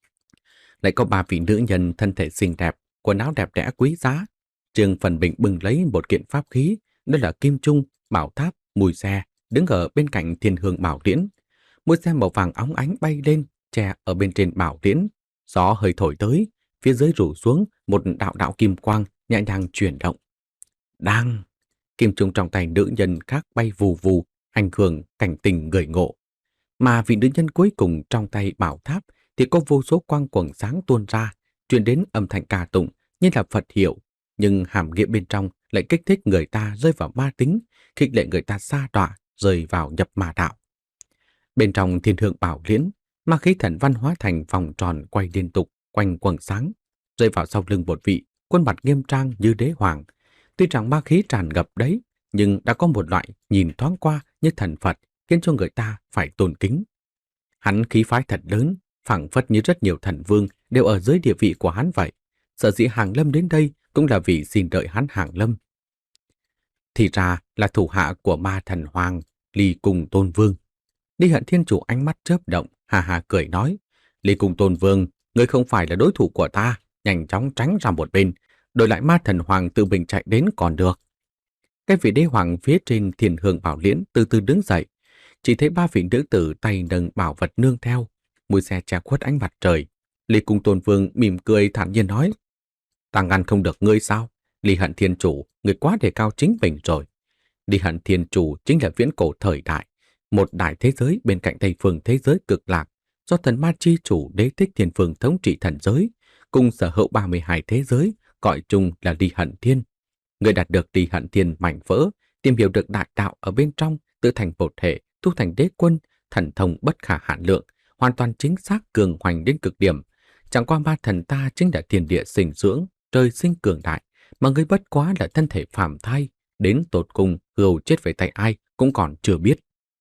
Lại có ba vị nữ nhân thân thể xinh đẹp, quần áo đẹp đẽ quý giá. Trương Phần Bình bưng lấy một kiện pháp khí, đó là kim trung, bảo tháp, mùi xe, đứng ở bên cạnh thiên hương bảo liễn. Mùi xe màu vàng óng ánh bay lên, che ở bên trên bảo liễn. Gió hơi thổi tới, phía dưới rủ xuống một đạo đạo kim quang nhẹ nhàng chuyển động. Đang! Kim trung trong tay nữ nhân khác bay vù vù, ảnh hưởng cảnh tình người ngộ. Mà vị nữ nhân cuối cùng trong tay bảo tháp thì có vô số quang quầng sáng tuôn ra, truyền đến âm thanh ca tụng như là Phật hiệu, nhưng hàm nghĩa bên trong lại kích thích người ta rơi vào ma tính, khích lệ người ta sa đọa, rơi vào nhập ma đạo. Bên trong thiên hương bảo liễn, ma khí thần văn hóa thành vòng tròn quay liên tục quanh quầng sáng, rơi vào sau lưng một vị khuôn mặt nghiêm trang như đế hoàng. Tuy rằng ma khí tràn ngập đấy, nhưng đã có một loại nhìn thoáng qua như thần Phật, khiến cho người ta phải tôn kính. Hắn khí phái thật lớn, phảng phất như rất nhiều thần vương đều ở dưới địa vị của hắn vậy. Sở dĩ Hàng Lâm đến đây cũng là vì xin đợi hắn Hàng Lâm. Thì ra là thủ hạ của ma thần Hoàng, Ly Cung Tôn Vương. Lý Hận Thiên Chủ ánh mắt chớp động, hà hà cười nói. Ly Cung Tôn Vương, ngươi không phải là đối thủ của ta, nhanh chóng tránh ra một bên, đổi lại ma thần Hoàng tự mình chạy đến còn được. Cái vị đế hoàng phía trên thiên hương bảo liễn từ từ đứng dậy, chỉ thấy ba vị nữ tử tay nâng bảo vật nương theo, mùi xe che khuất ánh mặt trời. Lý Cung Tôn Vương mỉm cười thản nhiên nói. Ta ngăn không được ngươi sao? Lý Hận Thiên Chủ, ngươi quá đề cao chính mình rồi. Lý Hận Thiên Chủ chính là viễn cổ thời đại, một đại thế giới bên cạnh Tây phương thế giới cực lạc, do thần ma chi chủ Đế Thích Thiên Phương thống trị thần giới, cùng sở hữu ba mươi hai thế giới, gọi chung là Lý Hận Thiên. Người đạt được Lý Hận Thiên mảnh vỡ, tìm hiểu được đại đạo ở bên trong, tự thành một thể, tu thành đế quân, thần thông bất khả hạn lượng, hoàn toàn chính xác cường hoành đến cực điểm. Chẳng qua ma thần ta chính là thiên địa sinh dưỡng, trời sinh cường đại, mà người bất quá là thân thể phàm thai, đến tột cùng hưu chết về tay ai cũng còn chưa biết.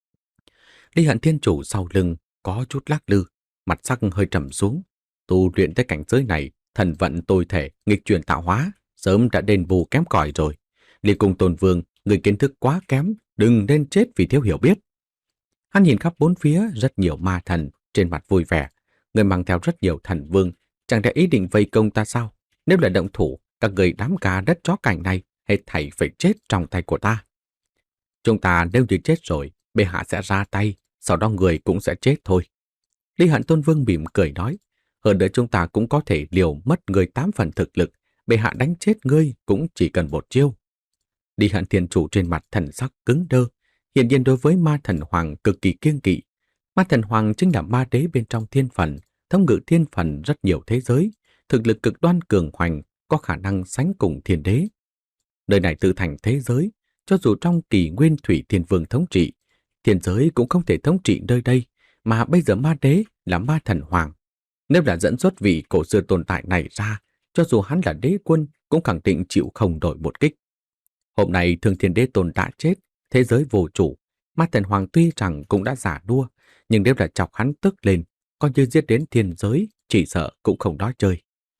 Lý Hận Thiên Chủ sau lưng có chút lắc lư, mặt sắc hơi trầm xuống. Tu luyện tới cảnh giới này, thần vận tôi thể, nghịch chuyển tạo hóa, sớm đã đền bù kém cỏi rồi. Lý Cung Tôn Vương, người kiến thức quá kém, đừng nên chết vì thiếu hiểu biết. Hắn nhìn khắp bốn phía, rất nhiều ma thần, trên mặt vui vẻ. Người mang theo rất nhiều thần vương, chẳng lẽ ý định vây công ta sao? Nếu là động thủ, các người đám gà đất chó cảnh này, hết thảy phải chết trong tay của ta. Chúng ta nếu như chết rồi, bệ hạ sẽ ra tay, sau đó người cũng sẽ chết thôi. Lý Hận Tôn Vương mỉm cười nói, hơn nữa chúng ta cũng có thể liều mất người tám phần thực lực, bệ hạ đánh chết ngươi cũng chỉ cần một chiêu. Lý Hận Thiên Chủ trên mặt thần sắc cứng đơ, hiển nhiên đối với ma thần Hoàng cực kỳ kiêng kỵ. Ma thần Hoàng chính là ma đế bên trong thiên phần, thống ngự thiên phần rất nhiều thế giới, thực lực cực đoan cường hoành, có khả năng sánh cùng thiên đế. Nơi này tự thành thế giới, cho dù trong kỳ nguyên thủy thiên vương thống trị, thiên giới cũng không thể thống trị nơi đây, mà bây giờ ma đế là ma thần Hoàng. Nếu là dẫn xuất vị cổ xưa tồn tại này ra, cho dù hắn là đế quân cũng khẳng định chịu không đổi một kích. Hôm nay Thương Thiên Đế Tôn đã chết, thế giới vô chủ, Ma Thần Hoàng tuy rằng cũng đã giả đua, nhưng nếu là chọc hắn tức lên, coi như giết đến thiên giới, chỉ sợ cũng không nói chơi.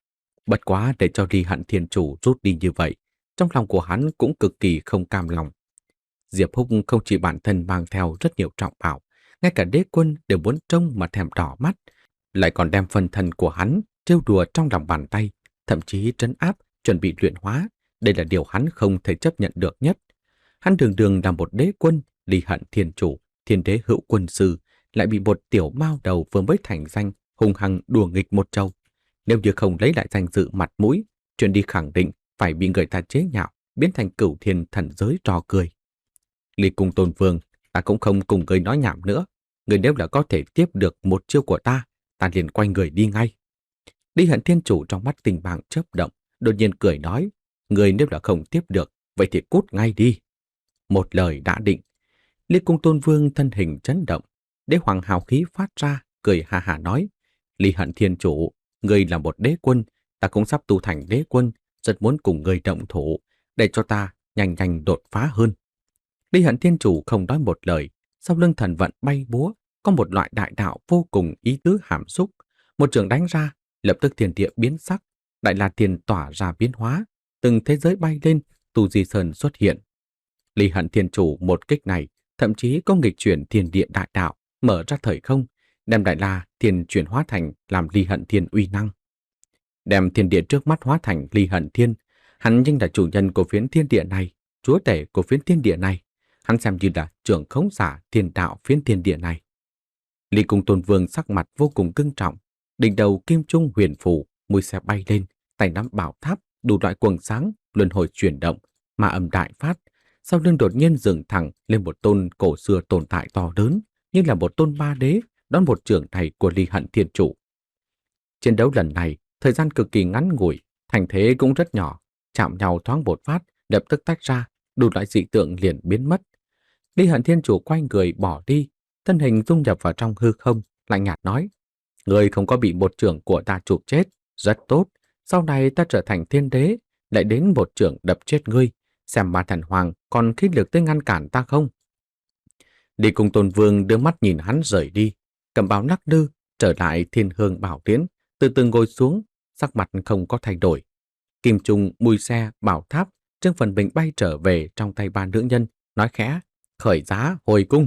Bất quá để cho Ly Hận Thiên Chủ rút đi như vậy, trong lòng của hắn cũng cực kỳ không cam lòng. Diệp Húc không chỉ bản thân mang theo rất nhiều trọng bảo, ngay cả đế quân đều muốn trông mà thèm đỏ mắt, lại còn đem phần thân của hắn trêu đùa trong lòng bàn tay, thậm chí trấn áp, chuẩn bị luyện hóa. Đây là điều hắn không thể chấp nhận được nhất. Hắn đường đường là một đế quân, Ly Hận Thiên Chủ, thiên đế hữu quân sư, lại bị một tiểu mao đầu vừa mới thành danh hung hăng đùa nghịch một trâu. Nếu như không lấy lại danh dự mặt mũi, chuyện đi khẳng định phải bị người ta chế nhạo, biến thành cửu thiên thần giới trò cười. Ly Cung Tôn Vương, ta cũng không cùng người nói nhảm nữa. Người nếu là có thể tiếp được một chiêu của ta, ta liền quay người đi ngay. Ly Hận Thiên Chủ trong mắt tình bàng chớp động, đột nhiên cười nói, người nếu là không tiếp được, vậy thì cút ngay đi. Một lời đã định. Ly Cung Tôn Vương thân hình chấn động, đế hoàng hào khí phát ra, cười ha hà nói, Ly Hận Thiên Chủ, người là một đế quân, ta cũng sắp tu thành đế quân, rất muốn cùng người động thủ, để cho ta nhanh nhanh đột phá hơn. Ly Hận Thiên Chủ không nói một lời, sau lưng thần vận bay búa, có một loại đại đạo vô cùng ý tứ hàm xúc. Một trường đánh ra, lập tức thiên địa biến sắc, Đại La Thiên tỏa ra biến hóa, từng thế giới bay lên, Tu Di Sơn xuất hiện. Ly Hận Thiên Chủ một kích này, thậm chí có nghịch chuyển thiên địa đại đạo, mở ra thời không, đem Đại La Thiên chuyển hóa thành làm Ly Hận Thiên uy năng. Đem thiên địa trước mắt hóa thành Ly Hận Thiên, hắn nhưng là chủ nhân của phiến thiên địa này, chúa tể của phiến thiên địa này. Hắn xem như là trưởng khống giả thiên đạo phiến thiên địa này. Ly Cung Tôn Vương sắc mặt vô cùng cưng trọng, đỉnh đầu kim trung huyền phù, mũi xe bay lên, tay nắm bảo tháp, đủ loại quầng sáng, luân hồi chuyển động, ma âm đại phát. Sau lưng đột nhiên dừng thẳng lên một tôn cổ xưa tồn tại to lớn, như là một tôn ba đế, đón một trưởng này của Ly Hận Thiên Chủ. Chiến đấu lần này, thời gian cực kỳ ngắn ngủi, thành thế cũng rất nhỏ, chạm nhau thoáng một phát, lập tức tách ra, đủ loại dị tượng liền biến mất. Ly Hận Thiên Chủ quay người bỏ đi, thân hình dung nhập vào trong hư không, lạnh nhạt nói, người không có bị một trưởng của ta chụp chết, rất tốt, sau này ta trở thành thiên đế, lại đến một trưởng đập chết ngươi, xem Ma Thần Hoàng còn khí lực tới ngăn cản ta không. Ly Cung Tôn Vương đưa mắt nhìn hắn rời đi, cầm bào lắc lư, trở lại Thiên Hương Bảo Điển, từ từ ngồi xuống, sắc mặt không có thay đổi. Kim trùng, mùi xe, bảo tháp, Trương Phần Bình bay trở về trong tay ba nữ nhân, nói khẽ, khởi giá hồi cung.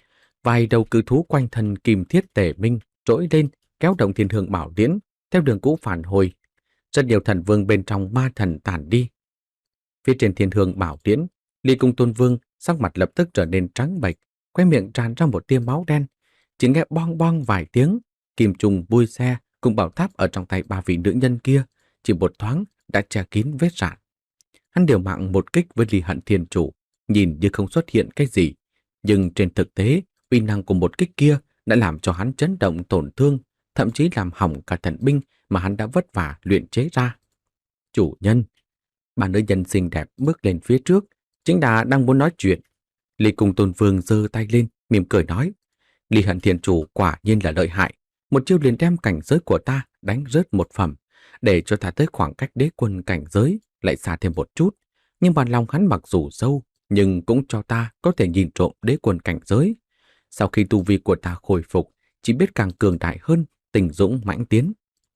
Vài đầu cự thú quanh thân kim thiết tề minh trỗi lên, kéo động Thiên Hương Bảo Điển theo đường cũ phản hồi. Rất nhiều thần vương bên trong ma thần tản đi. Phía trên Thiên Hương Bảo Điển, Ly Cung Tôn Vương sắc mặt lập tức trở nên trắng bệch, khóe miệng tràn ra một tia máu đen. Chỉ nghe bong bong vài tiếng, kim trùng bui xe cùng bảo tháp ở trong tay ba vị nữ nhân kia, chỉ một thoáng đã che kín vết rạn. Hắn điều mạng một kích với Ly Hận Thiên Chủ, nhìn như không xuất hiện cái gì, nhưng trên thực tế, uy năng của một kích kia đã làm cho hắn chấn động tổn thương, thậm chí làm hỏng cả thần binh mà hắn đã vất vả luyện chế ra. Chủ nhân, bà nữ nhân xinh đẹp bước lên phía trước, chính là đang muốn nói chuyện. Ly Cung Tôn Vương giơ tay lên, mỉm cười nói, Ly Hận Thiên Chủ quả nhiên là lợi hại, một chiêu liền đem cảnh giới của ta đánh rớt một phẩm, để cho ta tới khoảng cách đế quân cảnh giới lại xa thêm một chút. Nhưng bản lòng hắn mặc dù sâu, nhưng cũng cho ta có thể nhìn trộm đế quân cảnh giới. Sau khi tu vi của ta khôi phục, chỉ biết càng cường đại hơn, tình dũng mãnh tiến.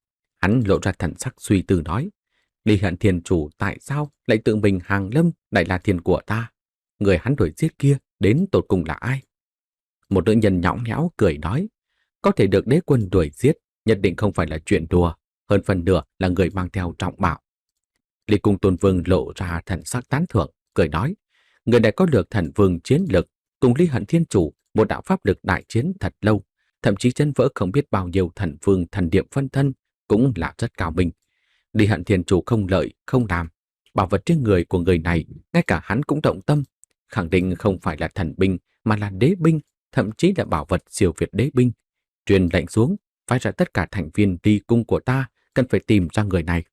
Hắn lộ ra thần sắc suy tư nói, Ly Hận Thiên Chủ tại sao lại tự mình hàng lâm Đại La Thiên của ta? Người hắn đuổi giết kia đến tột cùng là ai? Một nữ nhân nhõng nhẽo cười nói, có thể được đế quân đuổi giết, nhất định không phải là chuyện đùa, hơn phần nửa là người mang theo trọng bảo. Ly Cung Tôn Vương lộ ra thần sắc tán thưởng, cười nói, người này có được thần vương chiến lực, cùng Ly Hận Thiên Chủ một đạo pháp lực đại chiến thật lâu, thậm chí chân vỡ không biết bao nhiêu thần vương thần điệm phân thân, cũng là rất cao minh. Ly Hận Thiên Chủ không lợi, không làm, bảo vật trên người của người này, ngay cả hắn cũng động tâm, khẳng định không phải là thần binh mà là đế binh, thậm chí là bảo vật siêu việt đế binh. Truyền lệnh xuống, phái ra tất cả thành viên Ly Cung của ta cần phải tìm ra người này.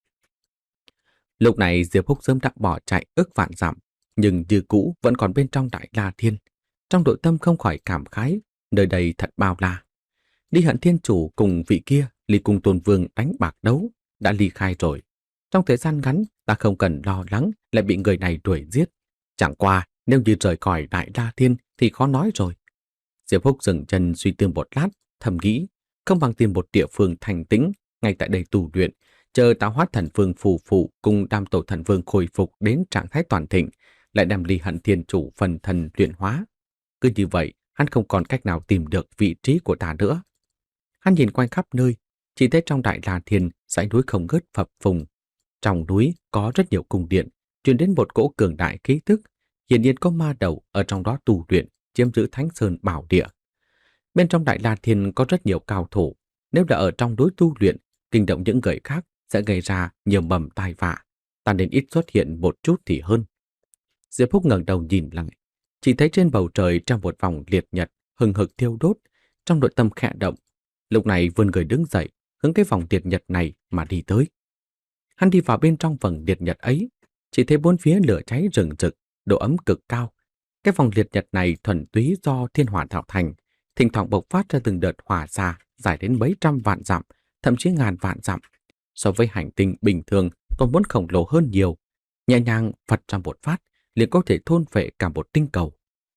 Lúc này Diệp Húc sớm đã bỏ chạy ức vạn dặm, nhưng như cũ vẫn còn bên trong Đại La Thiên. Trong nội tâm không khỏi cảm khái, nơi đây thật bao la. Ly Hận Thiên Chủ cùng vị kia Ly Cung Tôn Vương đánh bạc đấu đã ly khai rồi. Trong thời gian ngắn, ta không cần lo lắng lại bị người này đuổi giết. Chẳng qua, nếu như rời khỏi Đại La Thiên thì khó nói rồi. Diệp Húc dừng chân suy tư một lát, thầm nghĩ, không bằng tìm một địa phương thành tĩnh, ngay tại đây tu luyện, chờ tạo hóa thần vương phù phụ cùng đam tổ thần vương khôi phục đến trạng thái toàn thịnh, lại đem Ly Hận Thiên Chủ phần thần luyện hóa. Cứ như vậy, hắn không còn cách nào tìm được vị trí của ta nữa. Hắn nhìn quanh khắp nơi, chỉ thấy trong Đại La Thiên dãy núi không ngớt phập phùng. Trong núi có rất nhiều cung điện, truyền đến một cỗ cường đại khí tức, hiển nhiên có ma đầu ở trong đó tu luyện, chiếm giữ Thánh Sơn bảo địa. Bên trong Đại La Thiên có rất nhiều cao thủ, nếu đã ở trong núi tu luyện, kinh động những người khác sẽ gây ra nhiều mầm tai vạ, ta nên ít xuất hiện một chút thì hơn. Diệp Húc ngẩng đầu nhìn lại, chỉ thấy trên bầu trời trong một vòng liệt nhật hừng hực thiêu đốt, trong nội tâm khẽ động. Lúc này vươn người đứng dậy, hướng cái vòng liệt nhật này mà đi tới. Hắn đi vào bên trong vòng liệt nhật ấy, chỉ thấy bốn phía lửa cháy rừng rực, độ ấm cực cao. Cái vòng liệt nhật này thuần túy do thiên hỏa tạo thành, thỉnh thoảng bộc phát ra từng đợt hỏa xa dài đến mấy trăm vạn dặm, thậm chí ngàn vạn dặm. So với hành tinh bình thường còn muốn khổng lồ hơn nhiều, nhẹ nhàng phật ra một phát liền có thể thôn phệ cả một tinh cầu.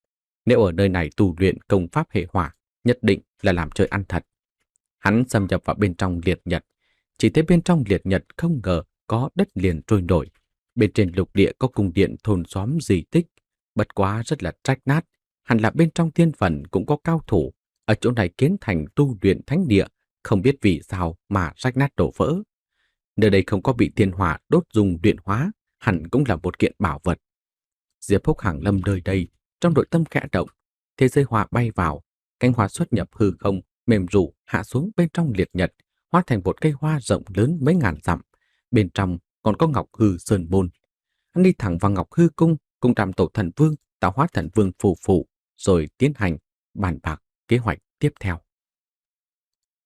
Nếu ở nơi này tu luyện công pháp hệ hỏa, nhất định là làm chơi ăn thật. Hắn xâm nhập vào bên trong liệt nhật, chỉ thấy bên trong liệt nhật không ngờ có đất liền trôi nổi. Bên trên lục địa có cung điện thôn xóm di tích, bất quá rất là rách nát. Hẳn là bên trong thiên phần cũng có cao thủ, ở chỗ này kiến thành tu luyện thánh địa, không biết vì sao mà rách nát đổ vỡ. Nơi đây không có bị thiên hỏa đốt dùng luyện hóa, hẳn cũng là một kiện bảo vật. Diệp Húc hàng lâm nơi đây, trong nội tâm khẽ động, thế giới hỏa bay vào, cánh hoa xuất nhập hư không, mềm rụ hạ xuống bên trong liệt nhật, hóa thành một cây hoa rộng lớn mấy ngàn dặm. Bên trong còn có Ngọc Hư Sơn Môn. Hắn đi thẳng vào Ngọc Hư Cung, cùng Đàm Tổ Thần Vương, Tạo Hóa Thần Vương phù phụ, rồi tiến hành bàn bạc kế hoạch tiếp theo.